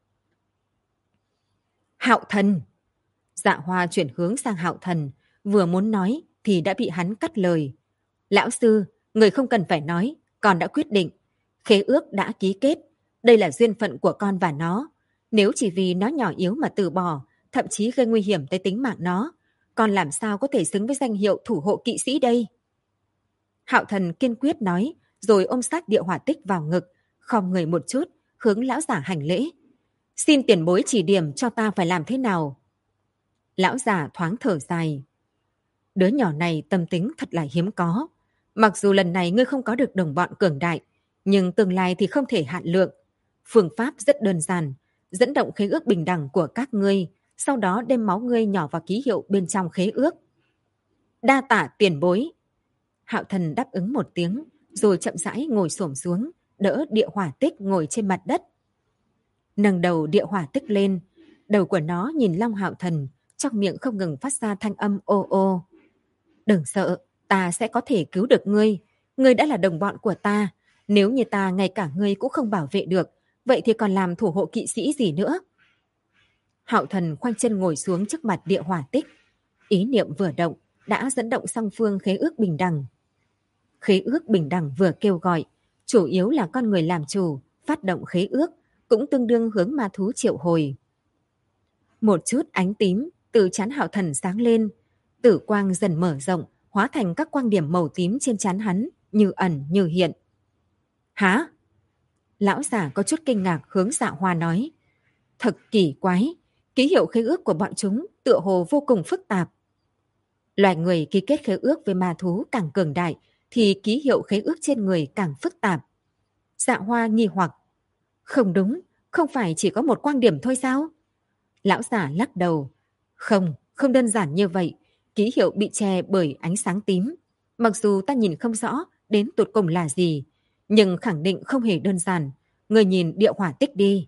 Hạo Thần! Dạ Hoa chuyển hướng sang Hạo Thần, vừa muốn nói thì đã bị hắn cắt lời. Lão sư, người không cần phải nói, con đã quyết định. Khế ước đã ký kết, đây là duyên phận của con và nó. Nếu chỉ vì nó nhỏ yếu mà từ bỏ, thậm chí gây nguy hiểm tới tính mạng nó, con làm sao có thể xứng với danh hiệu thủ hộ kỵ sĩ đây? Hạo Thần kiên quyết nói, rồi ôm sát địa hỏa tích vào ngực, khom người một chút, hướng lão giả hành lễ. Xin tiền bối chỉ điểm cho ta phải làm thế nào? Lão già thoáng thở dài. Đứa nhỏ này tâm tính thật là hiếm có. Mặc dù lần này ngươi không có được đồng bọn cường đại, nhưng tương lai thì không thể hạn lượng. Phương pháp rất đơn giản, dẫn động khế ước bình đẳng của các ngươi, sau đó đem máu ngươi nhỏ vào ký hiệu bên trong khế ước. Đa tạ tiền bối. Hạo Thần đáp ứng một tiếng, rồi chậm rãi ngồi xổm xuống, đỡ địa hỏa tích ngồi trên mặt đất. Nâng đầu địa hỏa tích lên, đầu của nó nhìn Long Hạo Thần, trong miệng không ngừng phát ra thanh âm ô ô. Đừng sợ, ta sẽ có thể cứu được ngươi. Ngươi đã là đồng bọn của ta. Nếu như ta ngay cả ngươi cũng không bảo vệ được, vậy thì còn làm thủ hộ kỵ sĩ gì nữa? Hạo Thần khoanh chân ngồi xuống trước mặt địa hỏa tích. Ý niệm vừa động, đã dẫn động song phương khế ước bình đẳng. Khế ước bình đẳng vừa kêu gọi, chủ yếu là con người làm chủ, phát động khế ước, cũng tương đương hướng ma thú triệu hồi. Một chút ánh tím từ trán Hạo Thần sáng lên, tử quang dần mở rộng, hóa thành các quang điểm màu tím trên trán hắn, như ẩn như hiện. Hả? Lão giả có chút kinh ngạc hướng Dạ Hoa nói. Thật kỳ quái, ký hiệu khế ước của bọn chúng tựa hồ vô cùng phức tạp. Loài người ký kết khế ước với ma thú càng cường đại, thì ký hiệu khế ước trên người càng phức tạp. Dạ Hoa nghi hoặc. Không đúng, không phải chỉ có một quang điểm thôi sao? Lão giả lắc đầu. Không, không đơn giản như vậy. Ký hiệu bị che bởi ánh sáng tím. Mặc dù ta nhìn không rõ đến tột cùng là gì, nhưng khẳng định không hề đơn giản. Người nhìn địa hỏa tích đi.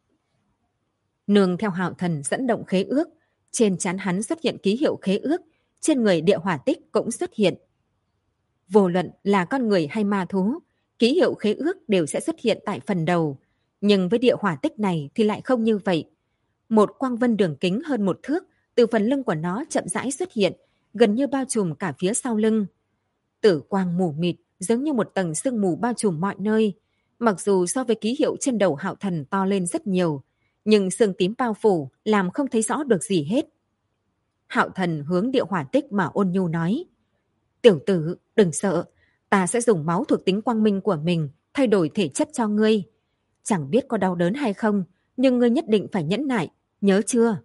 Nương theo Hạo Thần dẫn động khế ước, trên trán hắn xuất hiện ký hiệu khế ước, trên người địa hỏa tích cũng xuất hiện. Vô luận là con người hay ma thú, ký hiệu khế ước đều sẽ xuất hiện tại phần đầu. Nhưng với địa hỏa tích này thì lại không như vậy. Một quang vân đường kính hơn 1 thước từ phần lưng của nó chậm rãi xuất hiện, gần như bao trùm cả phía sau lưng. Tử quang mù mịt giống như một tầng sương mù bao trùm mọi nơi. Mặc dù so với ký hiệu trên đầu Hạo Thần to lên rất nhiều, nhưng sương tím bao phủ làm không thấy rõ được gì hết. Hạo Thần hướng địa hỏa tích mà ôn nhu nói. Tiểu tử, đừng sợ, ta sẽ dùng máu thuộc tính quang minh của mình thay đổi thể chất cho ngươi. Chẳng biết có đau đớn hay không, nhưng ngươi nhất định phải nhẫn nại, nhớ chưa?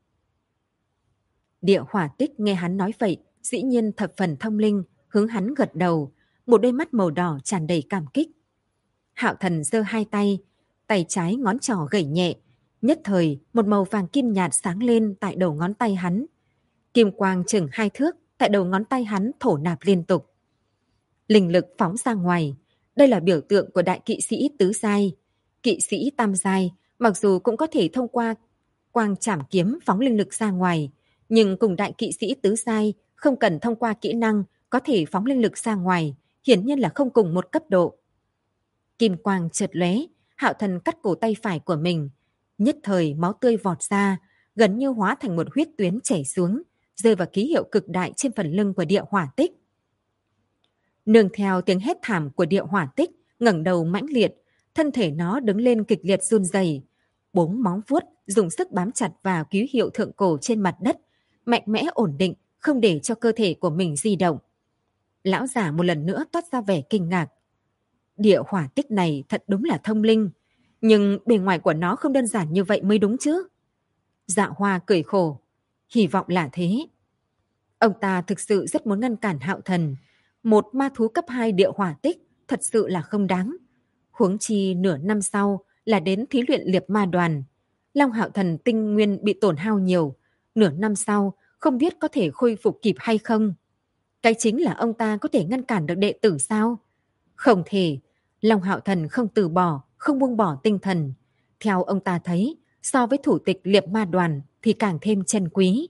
Địa hỏa tích nghe hắn nói vậy, dĩ nhiên thập phần thông linh, hướng hắn gật đầu, một đôi mắt màu đỏ tràn đầy cảm kích. Hạo Thần giơ hai tay, tay trái ngón trỏ gẩy nhẹ, nhất thời một màu vàng kim nhạt sáng lên tại đầu ngón tay hắn. Kim quang chừng 2 thước tại đầu ngón tay hắn thổ nạp liên tục. Linh lực phóng ra ngoài, đây là biểu tượng của đại kỵ sĩ tứ giai. Kỵ sĩ tam giai mặc dù cũng có thể thông qua quang trảm kiếm phóng linh lực ra ngoài, nhưng cùng đại kỵ sĩ tứ giai không cần thông qua kỹ năng có thể phóng linh lực ra ngoài, hiển nhiên là không cùng một cấp độ. Kim quang chợt lóe, Hạo Thần cắt cổ tay phải của mình, nhất thời máu tươi vọt ra, gần như hóa thành một huyết tuyến chảy xuống, rơi vào ký hiệu cực đại trên phần lưng của địa hỏa tích. Nương theo tiếng hét thảm của địa hỏa tích, ngẩng đầu mãnh liệt, thân thể nó đứng lên kịch liệt run rẩy, 4 móng vuốt dùng sức bám chặt vào ký hiệu thượng cổ trên mặt đất, mạnh mẽ ổn định, không để cho cơ thể của mình di động. Lão giả một lần nữa toát ra vẻ kinh ngạc. Địa hỏa tích này thật đúng là thông linh, nhưng bề ngoài của nó không đơn giản như vậy mới đúng chứ. Dạ Hoa cười khổ, hy vọng là thế. Ông ta thực sự rất muốn ngăn cản Hạo Thần. Một ma thú cấp 2 địa hỏa tích thật sự là không đáng. Huống chi nửa năm sau là đến thí luyện liệp ma đoàn. Long Hạo Thần tinh nguyên bị tổn hao nhiều, nửa năm sau không biết có thể khôi phục kịp hay không. Cái chính là ông ta có thể ngăn cản được đệ tử sao? Không thể. Long Hạo Thần không từ bỏ, không buông bỏ tinh thần. Theo ông ta thấy, so với thủ tịch liệp ma đoàn thì càng thêm chân quý.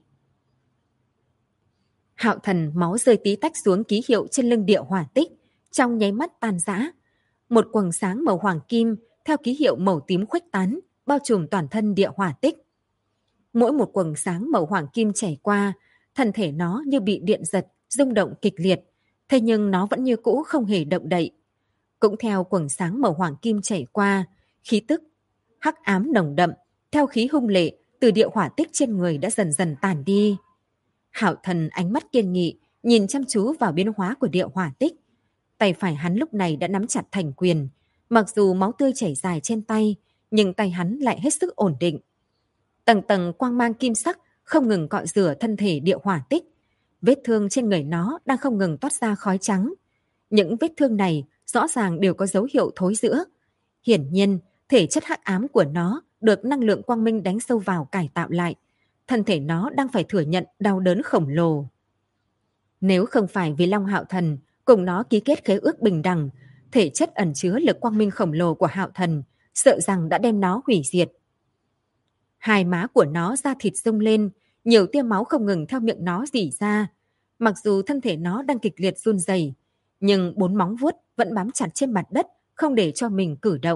Hạo Thần máu rơi tí tách xuống ký hiệu trên lưng địa hỏa tích, trong nháy mắt tan rã. Một quầng sáng màu hoàng kim theo ký hiệu màu tím khuếch tán, bao trùm toàn thân địa hỏa tích. Mỗi một quầng sáng màu hoàng kim chảy qua, thân thể nó như bị điện giật, rung động kịch liệt, thế nhưng nó vẫn như cũ không hề động đậy. Cũng theo quầng sáng màu hoàng kim chảy qua, khí tức hắc ám nồng đậm, theo khí hung lệ từ địa hỏa tích trên người đã dần dần tàn đi. Hạo Thần ánh mắt kiên nghị, nhìn chăm chú vào biến hóa của địa hỏa tích. Tay phải hắn lúc này đã nắm chặt thành quyền, mặc dù máu tươi chảy dài trên tay, nhưng tay hắn lại hết sức ổn định. Tầng tầng quang mang kim sắc không ngừng cọ rửa thân thể địa hỏa tích. Vết thương trên người nó đang không ngừng toát ra khói trắng. Những vết thương này rõ ràng đều có dấu hiệu thối rữa. Hiển nhiên, thể chất hắc ám của nó được năng lượng quang minh đánh sâu vào cải tạo lại. Thân thể nó đang phải thừa nhận đau đớn khổng lồ. Nếu không phải vì Long Hạo Thần cùng nó ký kết khế ước bình đẳng, thể chất ẩn chứa lực quang minh khổng lồ của Hạo Thần sợ rằng đã đem nó hủy diệt. Hai má của nó da thịt rung lên, nhiều tia máu không ngừng theo miệng nó rỉ ra. Mặc dù thân thể nó đang kịch liệt run rẩy, nhưng bốn móng vuốt vẫn bám chặt trên mặt đất, không để cho mình cử động.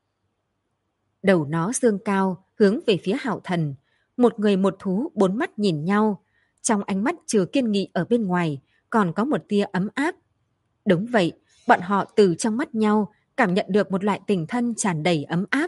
Đầu nó dương cao, hướng về phía Hạo Thần. Một người một thú bốn mắt nhìn nhau. Trong ánh mắt trừ kiên nghị ở bên ngoài, còn có một tia ấm áp. Đúng vậy, bọn họ từ trong mắt nhau cảm nhận được một loại tình thân tràn đầy ấm áp.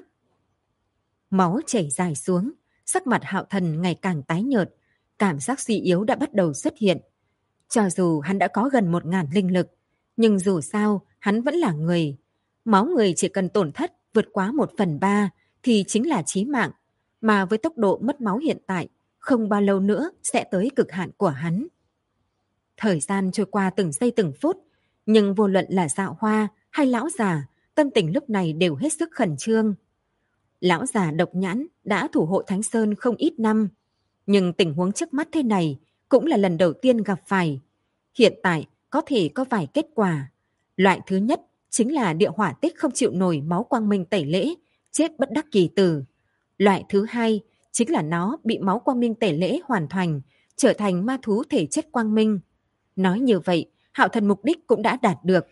Máu chảy dài xuống, sắc mặt Hạo Thần ngày càng tái nhợt, cảm giác suy yếu đã bắt đầu xuất hiện. Cho dù hắn đã có gần 1000 linh lực, nhưng dù sao hắn vẫn là người. Máu người chỉ cần tổn thất vượt quá 1/3 thì chính là chí mạng, mà với tốc độ mất máu hiện tại, không bao lâu nữa sẽ tới cực hạn của hắn. Thời gian trôi qua từng giây từng phút, nhưng vô luận là Dạo Hoa hay lão già, tâm tình lúc này đều hết sức khẩn trương. Lão già độc nhãn đã thủ hộ Thánh Sơn không ít năm, nhưng tình huống trước mắt thế này cũng là lần đầu tiên gặp phải. Hiện tại có thể có vài kết quả. Loại thứ nhất chính là địa hỏa tích không chịu nổi máu quang minh tẩy lễ, chết bất đắc kỳ tử. Loại thứ hai chính là nó bị máu quang minh tẩy lễ hoàn thành, trở thành ma thú thể chất quang minh. Nói như vậy, Hạo Thần mục đích cũng đã đạt được.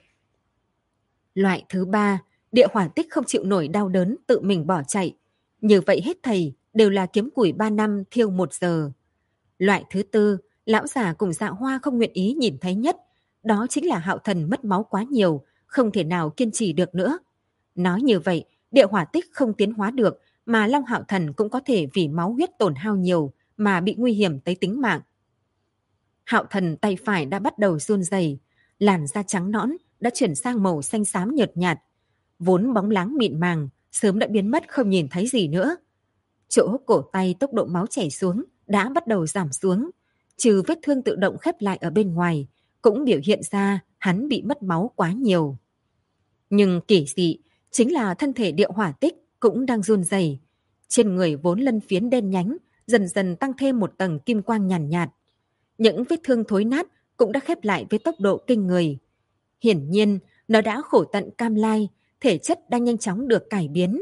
Loại thứ ba, địa hỏa tích không chịu nổi đau đớn tự mình bỏ chạy. Như vậy hết thầy đều là kiếm củi 3 năm thiêu 1 giờ. Loại thứ tư, lão già cùng Dạo Hoa không nguyện ý nhìn thấy nhất. Đó chính là Hạo Thần mất máu quá nhiều, không thể nào kiên trì được nữa. Nói như vậy, địa hỏa tích không tiến hóa được, mà Long Hạo Thần cũng có thể vì máu huyết tổn hao nhiều mà bị nguy hiểm tới tính mạng. Hạo Thần tay phải đã bắt đầu run rẩy, làn da trắng nõn đã chuyển sang màu xanh xám nhợt nhạt, vốn bóng láng mịn màng sớm đã biến mất không nhìn thấy gì nữa. Chỗ cổ tay tốc độ máu chảy xuống đã bắt đầu giảm xuống, trừ vết thương tự động khép lại ở bên ngoài, cũng biểu hiện ra hắn bị mất máu quá nhiều. Nhưng kỳ dị chính là thân thể địa hỏa tích cũng đang run rẩy, trên người vốn lân phiến đen nhánh dần dần tăng thêm một tầng kim quang nhàn nhạt. Những vết thương thối nát cũng đã khép lại với tốc độ kinh người. Hiển nhiên, nó đã khổ tận cam lai, thể chất đang nhanh chóng được cải biến.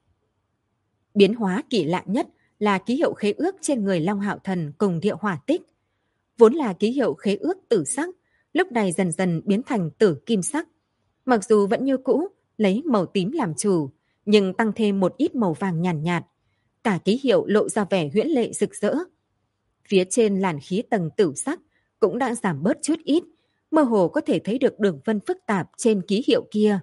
Biến hóa kỳ lạ nhất là ký hiệu khế ước trên người Long Hạo Thần cùng địa hỏa tích. Vốn là ký hiệu khế ước tử sắc, lúc này dần dần biến thành tử kim sắc. Mặc dù vẫn như cũ, lấy màu tím làm chủ, nhưng tăng thêm một ít màu vàng nhàn nhạt. Cả ký hiệu lộ ra vẻ huyễn lệ rực rỡ. Phía trên làn khí tầng tử sắc cũng đã giảm bớt chút ít, mơ hồ có thể thấy được đường vân phức tạp trên ký hiệu kia.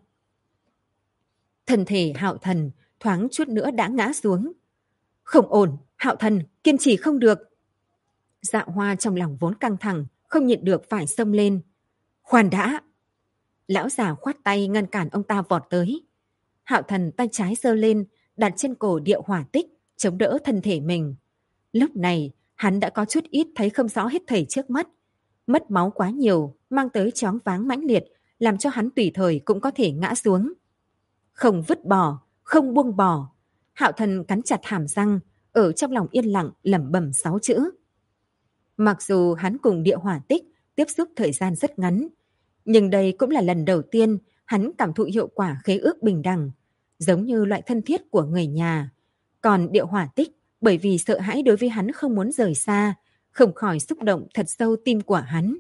Thân thể Hạo Thần thoáng chút nữa đã ngã xuống. Không ổn, Hạo Thần, kiên trì không được. Dạo Hoa trong lòng vốn căng thẳng, không nhịn được phải xông lên. Khoan đã! Lão già khoát tay ngăn cản ông ta vọt tới. Hạo Thần tay trái giơ lên, đặt trên cổ địa hỏa tích, chống đỡ thân thể mình. Lúc này, hắn đã có chút ít thấy không rõ hết thảy trước mắt. Mất máu quá nhiều, mang tới choáng váng mãnh liệt, làm cho hắn tùy thời cũng có thể ngã xuống. không vứt bỏ, không buông bỏ. Hạo Thần cắn chặt hàm răng, ở trong lòng yên lặng lẩm bẩm 6 chữ. Mặc dù hắn cùng Địa Hỏa Tích tiếp xúc thời gian rất ngắn, nhưng đây cũng là lần đầu tiên hắn cảm thụ hiệu quả khế ước bình đẳng, giống như loại thân thiết của người nhà. Còn Địa Hỏa Tích, bởi vì sợ hãi đối với hắn không muốn rời xa, không khỏi xúc động thật sâu tim của hắn.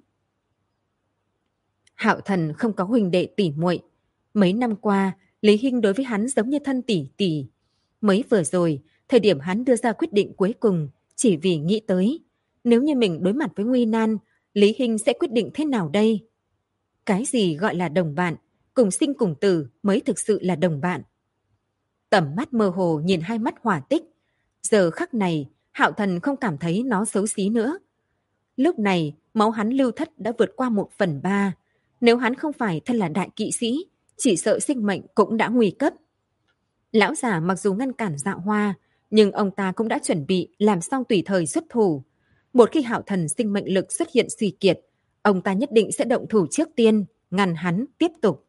Hạo Thần không có huynh đệ tỷ muội. Mấy năm qua, Lý Hinh đối với hắn giống như thân tỷ tỷ. Mới vừa rồi, thời điểm hắn đưa ra quyết định cuối cùng, chỉ vì nghĩ tới, nếu như mình đối mặt với nguy nan, Lý Hinh sẽ quyết định thế nào đây? Cái gì gọi là đồng bạn, cùng sinh cùng tử mới thực sự là đồng bạn. Tầm mắt mơ hồ nhìn hai mắt Hỏa Tích. Giờ khắc này, Hạo Thần không cảm thấy nó xấu xí nữa. Lúc này, máu hắn lưu thất đã vượt qua 1/3. Nếu hắn không phải thân là đại kỵ sĩ, chỉ sợ sinh mệnh cũng đã nguy cấp. Lão già mặc dù ngăn cản Dạ Hoa, nhưng ông ta cũng đã chuẩn bị làm xong tùy thời xuất thủ. Một khi Hạo Thần sinh mệnh lực xuất hiện suy kiệt, ông ta nhất định sẽ động thủ trước tiên, ngăn hắn tiếp tục.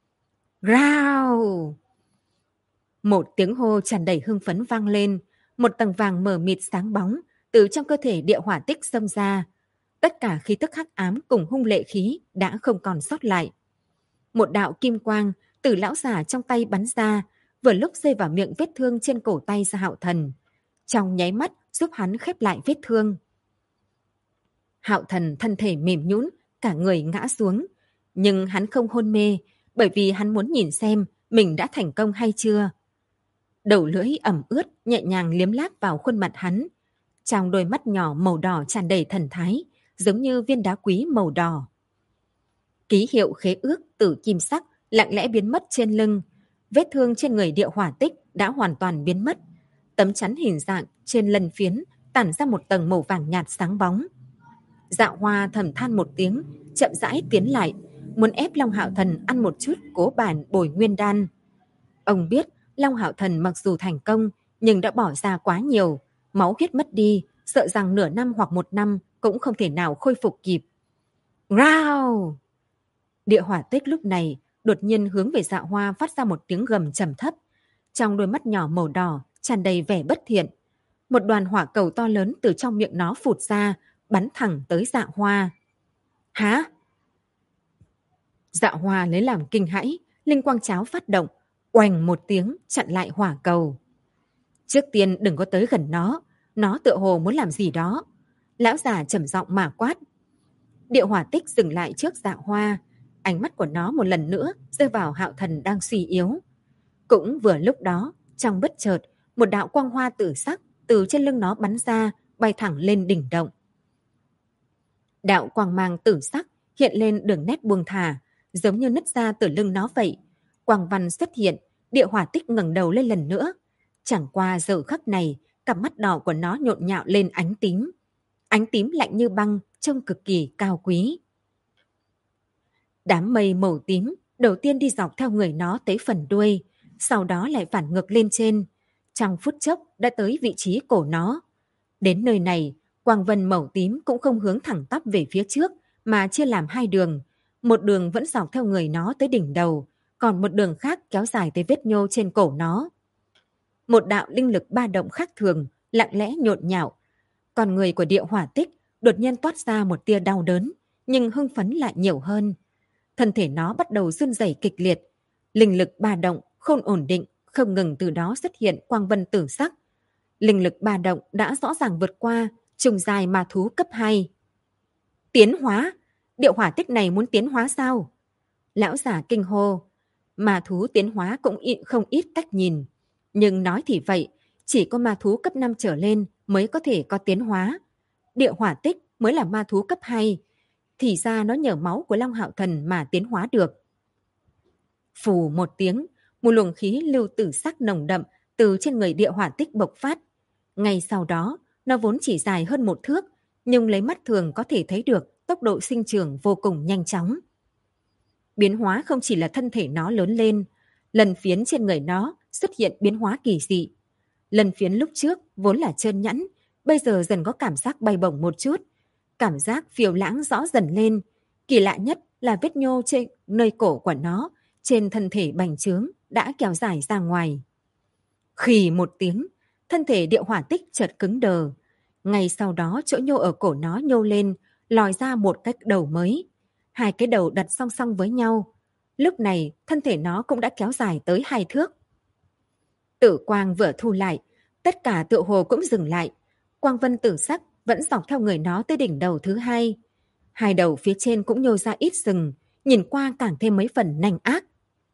Rao! Một tiếng hô tràn đầy hưng phấn vang lên, một tầng vàng mờ mịt sáng bóng từ trong cơ thể Địa Hỏa Tích xông ra. Tất cả khí tức hắc ám cùng hung lệ khí đã không còn sót lại. Một đạo kim quang từ lão già trong tay bắn ra, vừa lúc rơi vào miệng vết thương trên cổ tay Gia Hạo Thần, trong nháy mắt giúp hắn khép lại vết thương. Hạo Thần thân thể mềm nhũn, cả người ngã xuống, nhưng hắn không hôn mê, bởi vì hắn muốn nhìn xem mình đã thành công hay chưa. Đầu lưỡi ẩm ướt nhẹ nhàng liếm láp vào khuôn mặt hắn, trong đôi mắt nhỏ màu đỏ tràn đầy thần thái, giống như viên đá quý màu đỏ. Ký hiệu khế ước tử kim sắc lặng lẽ biến mất trên lưng, vết thương trên người Địa Hỏa Tích đã hoàn toàn biến mất. Tấm chắn hình dạng trên lân phiến tản ra một tầng màu vàng nhạt sáng bóng. Dạ Hoa thầm than một tiếng, chậm rãi tiến lại, muốn ép Long Hạo Thần ăn một chút cố bản bồi nguyên đan. Ông biết Long Hạo Thần mặc dù thành công nhưng đã bỏ ra quá nhiều, máu huyết mất đi, sợ rằng nửa năm hoặc 1 năm cũng không thể nào khôi phục kịp. Rao! Địa Hỏa Tích lúc này đột nhiên hướng về Dạ Hoa phát ra một tiếng gầm trầm thấp. Trong đôi mắt nhỏ màu đỏ tràn đầy vẻ bất thiện. Một đoàn hỏa cầu to lớn từ trong miệng nó phụt ra, bắn thẳng tới Dạ Hoa. Hả? Dạ Hoa lấy làm kinh hãi, linh quang cháo phát động, oành một tiếng chặn lại hỏa cầu. Trước tiên đừng có tới gần nó tựa hồ muốn làm gì đó. Lão già trầm giọng mà quát. Địa Hỏa Tích dừng lại trước Dạ Hoa, ánh mắt của nó một lần nữa rơi vào Hạo Thần đang suy yếu. Cũng vừa lúc đó, trong bất chợt, một đạo quang hoa tử sắc từ trên lưng nó bắn ra, bay thẳng lên đỉnh động. Đạo quang mang tử sắc hiện lên đường nét buông thả, giống như nứt ra từ lưng nó vậy. Quang văn xuất hiện, Địa Hỏa Tích ngẩng đầu lên lần nữa. Chẳng qua giờ khắc này, cặp mắt đỏ của nó nhộn nhạo lên ánh tím. Ánh tím lạnh như băng, trông cực kỳ cao quý. Đám mây màu tím đầu tiên đi dọc theo người nó tới phần đuôi, sau đó lại phản ngược lên trên. Trong phút chốc đã tới vị trí cổ nó. Đến nơi này, quang vân màu tím cũng không hướng thẳng tắp về phía trước, mà chia làm 2 đường. Một đường vẫn dọc theo người nó tới đỉnh đầu, còn một đường khác kéo dài tới vết nhô trên cổ nó. Một đạo linh lực ba động khác thường, lặng lẽ nhộn nhạo. Còn người của Địa Hỏa Tích đột nhiên toát ra một tia đau đớn, nhưng hưng phấn lại nhiều hơn. Thân thể nó bắt đầu run rẩy kịch liệt. Linh lực ba động không ổn định, không ngừng từ đó xuất hiện quang vân tử sắc. Linh lực ba động đã rõ ràng vượt qua trùng dài ma thú cấp 2. Tiến hóa? Địa Hỏa Tích này muốn tiến hóa sao? Lão giả kinh hô. Ma thú tiến hóa cũng không ít cách nhìn. Nhưng nói thì vậy, chỉ có ma thú cấp 5 trở lên mới có thể có tiến hóa. Địa Hỏa Tích mới là ma thú cấp 2. Thì ra nó nhờ máu của Long Hạo Thần mà tiến hóa được. Phù một tiếng, một luồng khí lưu tử sắc nồng đậm từ trên người Địa Hỏa Tích bộc phát. Ngay sau đó, nó vốn chỉ dài hơn 1 thước, nhưng lấy mắt thường có thể thấy được tốc độ sinh trưởng vô cùng nhanh chóng. Biến hóa không chỉ là thân thể nó lớn lên, lần phiến trên người nó xuất hiện biến hóa kỳ dị. Lần phiến lúc trước vốn là trơn nhẵn, bây giờ dần có cảm giác bay bổng một chút. Cảm giác phiêu lãng rõ dần lên. Kỳ lạ nhất là vết nhô trên nơi cổ của nó, trên thân thể bành trướng, đã kéo dài ra ngoài. Khì một tiếng, thân thể Địa Hỏa Tích chợt cứng đờ. Ngay sau đó chỗ nhô ở cổ nó nhô lên, lòi ra một cái đầu mới. Hai cái đầu đặt song song với nhau. Lúc này thân thể nó cũng đã kéo dài tới 2 thước. Tử quang vừa thu lại, tất cả tựa hồ cũng dừng lại. Quang vân tử sắc vẫn dọc theo người nó tới đỉnh đầu thứ hai. Hai đầu phía trên cũng nhô ra ít sừng, nhìn qua càng thêm mấy phần nanh ác.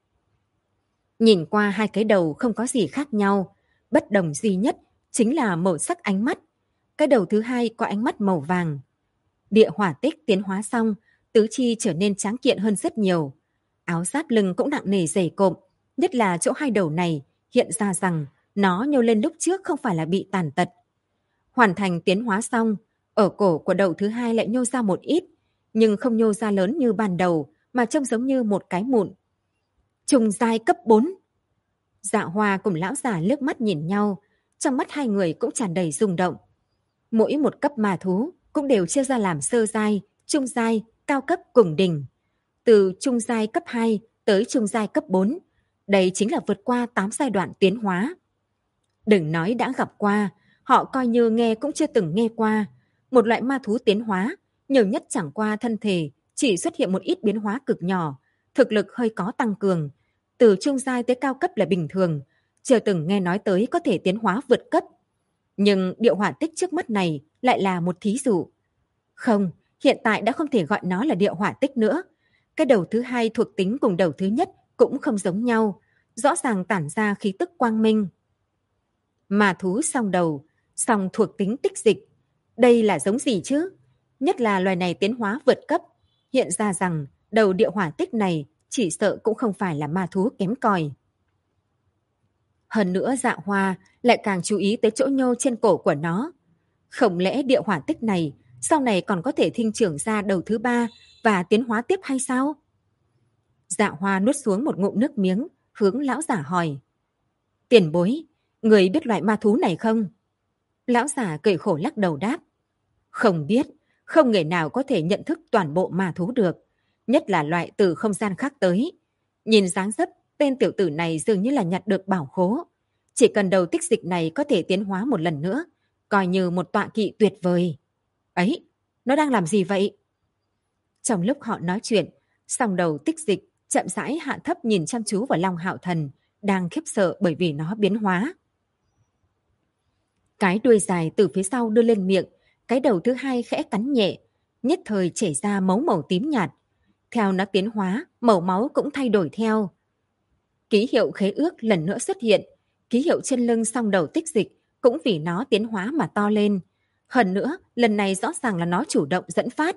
Nhìn qua hai cái đầu không có gì khác nhau, bất đồng duy nhất chính là màu sắc ánh mắt. Cái đầu thứ hai có ánh mắt màu vàng. Địa Hỏa Tích tiến hóa xong, tứ chi trở nên tráng kiện hơn rất nhiều. Áo giáp lưng cũng nặng nề dày cộm, nhất là chỗ hai đầu này hiện ra rằng nó nhô lên lúc trước không phải là bị tàn tật. Hoàn thành tiến hóa xong, ở cổ của đầu thứ hai lại nhô ra một ít, nhưng không nhô ra lớn như ban đầu mà trông giống như một cái mụn. Trùng giai cấp 4. Dạ Hoa cùng lão già liếc mắt nhìn nhau, trong mắt hai người cũng tràn đầy rung động. Mỗi một cấp ma thú cũng đều chia ra làm sơ giai, trung giai, cao cấp cùng đỉnh. Từ trung giai cấp 2 tới trung giai cấp 4, đây chính là vượt qua 8 giai đoạn tiến hóa. Đừng nói đã gặp qua, họ coi như nghe cũng chưa từng nghe qua. Một loại ma thú tiến hóa, nhiều nhất chẳng qua thân thể chỉ xuất hiện một ít biến hóa cực nhỏ, thực lực hơi có tăng cường. Từ trung giai tới cao cấp là bình thường, chưa từng nghe nói tới có thể tiến hóa vượt cấp. Nhưng Địa Hỏa Tích trước mắt này lại là một thí dụ. Không, hiện tại đã không thể gọi nó là Địa Hỏa Tích nữa. Cái đầu thứ hai thuộc tính cùng đầu thứ nhất cũng không giống nhau, rõ ràng tản ra khí tức quang minh. Ma thú song đầu, song thuộc tính tích dịch. Đây là giống gì chứ? Nhất là loài này tiến hóa vượt cấp. Hiện ra rằng đầu Địa Hỏa Tích này chỉ sợ cũng không phải là ma thú kém cỏi. Hơn nữa Dạ Hoa lại càng chú ý tới chỗ nhô trên cổ của nó. Không lẽ Địa Hỏa Tích này sau này còn có thể thinh trưởng ra đầu thứ ba và tiến hóa tiếp hay sao? Dạ Hoa nuốt xuống một ngụm nước miếng, hướng lão giả hỏi. Tiền bối, người biết loại ma thú này không? Lão giả cười khổ lắc đầu đáp. Không biết, không người nào có thể nhận thức toàn bộ ma thú được, nhất là loại từ không gian khác tới. Nhìn dáng dấp, tên tiểu tử này dường như là nhặt được bảo khố. Chỉ cần đầu tích dịch này có thể tiến hóa một lần nữa, coi như một tọa kỵ tuyệt vời. Ấy, nó đang làm gì vậy? Trong lúc họ nói chuyện, song đầu tích dịch chậm rãi hạ thấp nhìn chăm chú vào Long Hạo Thần, đang khiếp sợ bởi vì nó biến hóa. Cái đuôi dài từ phía sau đưa lên miệng, cái đầu thứ hai khẽ cắn nhẹ, nhất thời chảy ra máu màu tím nhạt. Theo nó tiến hóa, màu máu cũng thay đổi theo. Ký hiệu khế ước lần nữa xuất hiện, ký hiệu trên lưng song đầu tích dịch cũng vì nó tiến hóa mà to lên. Hơn nữa, lần này rõ ràng là nó chủ động dẫn phát.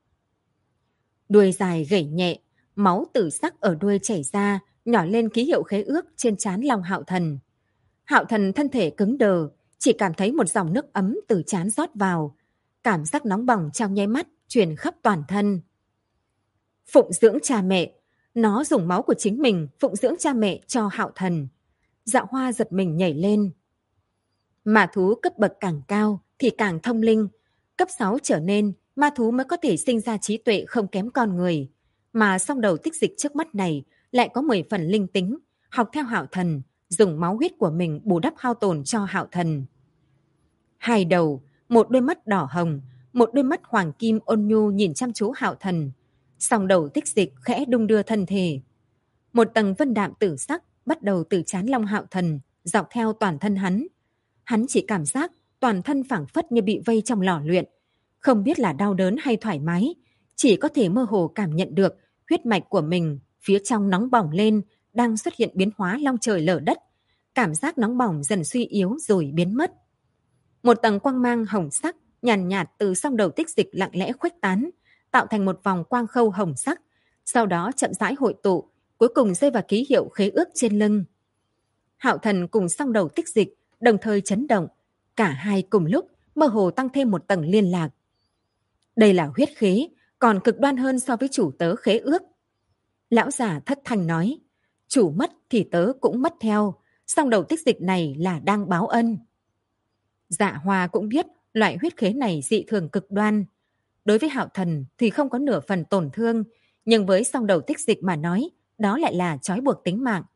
Đuôi dài gẩy nhẹ, máu tử sắc ở đuôi chảy ra, nhỏ lên ký hiệu khế ước trên trán Long Hạo Thần. Hạo Thần thân thể cứng đờ, chỉ cảm thấy một dòng nước ấm từ trán rót vào. Cảm giác nóng bỏng trong nháy mắt truyền khắp toàn thân. Phụng dưỡng cha mẹ, nó dùng máu của chính mình phụng dưỡng cha mẹ cho Hạo Thần. Dạ Hoa giật mình nhảy lên. Ma thú cấp bậc càng cao thì càng thông linh. Cấp 6 trở nên, ma thú mới có thể sinh ra trí tuệ không kém con người. Mà song đầu tích dịch trước mắt này lại có 10 phần linh tính, học theo Hạo Thần, dùng máu huyết của mình bù đắp hao tổn cho Hạo Thần. Hai đầu, một đôi mắt đỏ hồng, một đôi mắt hoàng kim ôn nhu nhìn chăm chú Hạo Thần. Song đầu tích dịch khẽ đung đưa thân thể. Một tầng vân đạm tử sắc bắt đầu từ trán Long Hạo Thần, dọc theo toàn thân hắn. Hắn chỉ cảm giác toàn thân phảng phất như bị vây trong lò luyện, không biết là đau đớn hay thoải mái, chỉ có thể mơ hồ cảm nhận được huyết mạch của mình phía trong nóng bỏng lên, đang xuất hiện biến hóa long trời lở đất. Cảm giác nóng bỏng dần suy yếu rồi biến mất. Một tầng quang mang hồng sắc nhàn nhạt từ song đầu tích dịch lặng lẽ khuếch tán, tạo thành một vòng quang khâu hồng sắc, sau đó chậm rãi hội tụ, cuối cùng rơi vào ký hiệu khế ước trên lưng. Hạo Thần cùng song đầu tích dịch đồng thời chấn động, cả hai cùng lúc mơ hồ tăng thêm một tầng liên lạc. Đây là huyết khế, còn cực đoan hơn so với chủ tớ khế ước. Lão già thất thanh nói, chủ mất thì tớ cũng mất theo, song đầu tích dịch này là đang báo ân. Dạ Hoa cũng biết loại huyết khế này dị thường cực đoan. Đối với Hạo Thần thì không có nửa phần tổn thương, nhưng với song đầu tích dịch mà nói, đó lại là trói buộc tính mạng.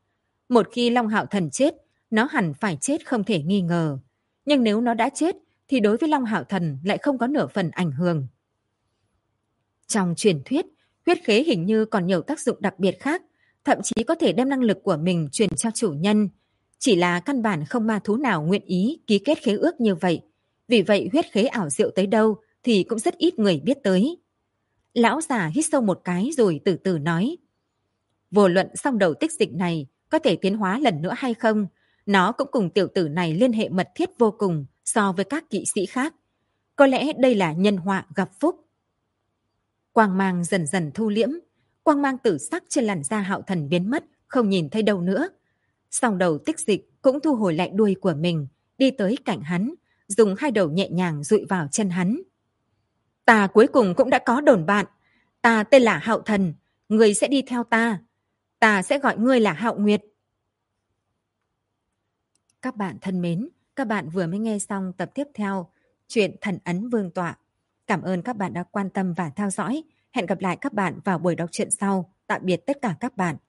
Một khi Long Hạo Thần chết, nó hẳn phải chết không thể nghi ngờ. Nhưng nếu nó đã chết, thì đối với Long Hạo Thần lại không có nửa phần ảnh hưởng. Trong truyền thuyết, huyết khế hình như còn nhiều tác dụng đặc biệt khác, thậm chí có thể đem năng lực của mình truyền cho chủ nhân. Chỉ là căn bản không ma thú nào nguyện ý ký kết khế ước như vậy. Vì vậy huyết khế ảo diệu tới đâu thì cũng rất ít người biết tới. Lão già hít sâu một cái rồi từ từ nói. Vô luận song đầu tích dịch này có thể tiến hóa lần nữa hay không, nó cũng cùng tiểu tử này liên hệ mật thiết vô cùng so với các kỵ sĩ khác. Có lẽ đây là nhân họa gặp phúc. Quang mang dần dần thu liễm, quang mang tử sắc trên làn da Hạo Thần biến mất, không nhìn thấy đâu nữa. Song đầu tích dịch cũng thu hồi lại đuôi của mình, đi tới cạnh hắn, dùng hai đầu nhẹ nhàng dụi vào chân hắn. Ta cuối cùng cũng đã có đồn bạn. Ta tên là Hạo Thần, ngươi sẽ đi theo ta. Ta sẽ gọi ngươi là Hạo Nguyệt. Các bạn thân mến, các bạn vừa mới nghe xong tập tiếp theo truyện Thần Ấn Vương Tọa. Cảm ơn các bạn đã quan tâm và theo dõi. Hẹn gặp lại các bạn vào buổi đọc truyện sau. Tạm biệt tất cả các bạn.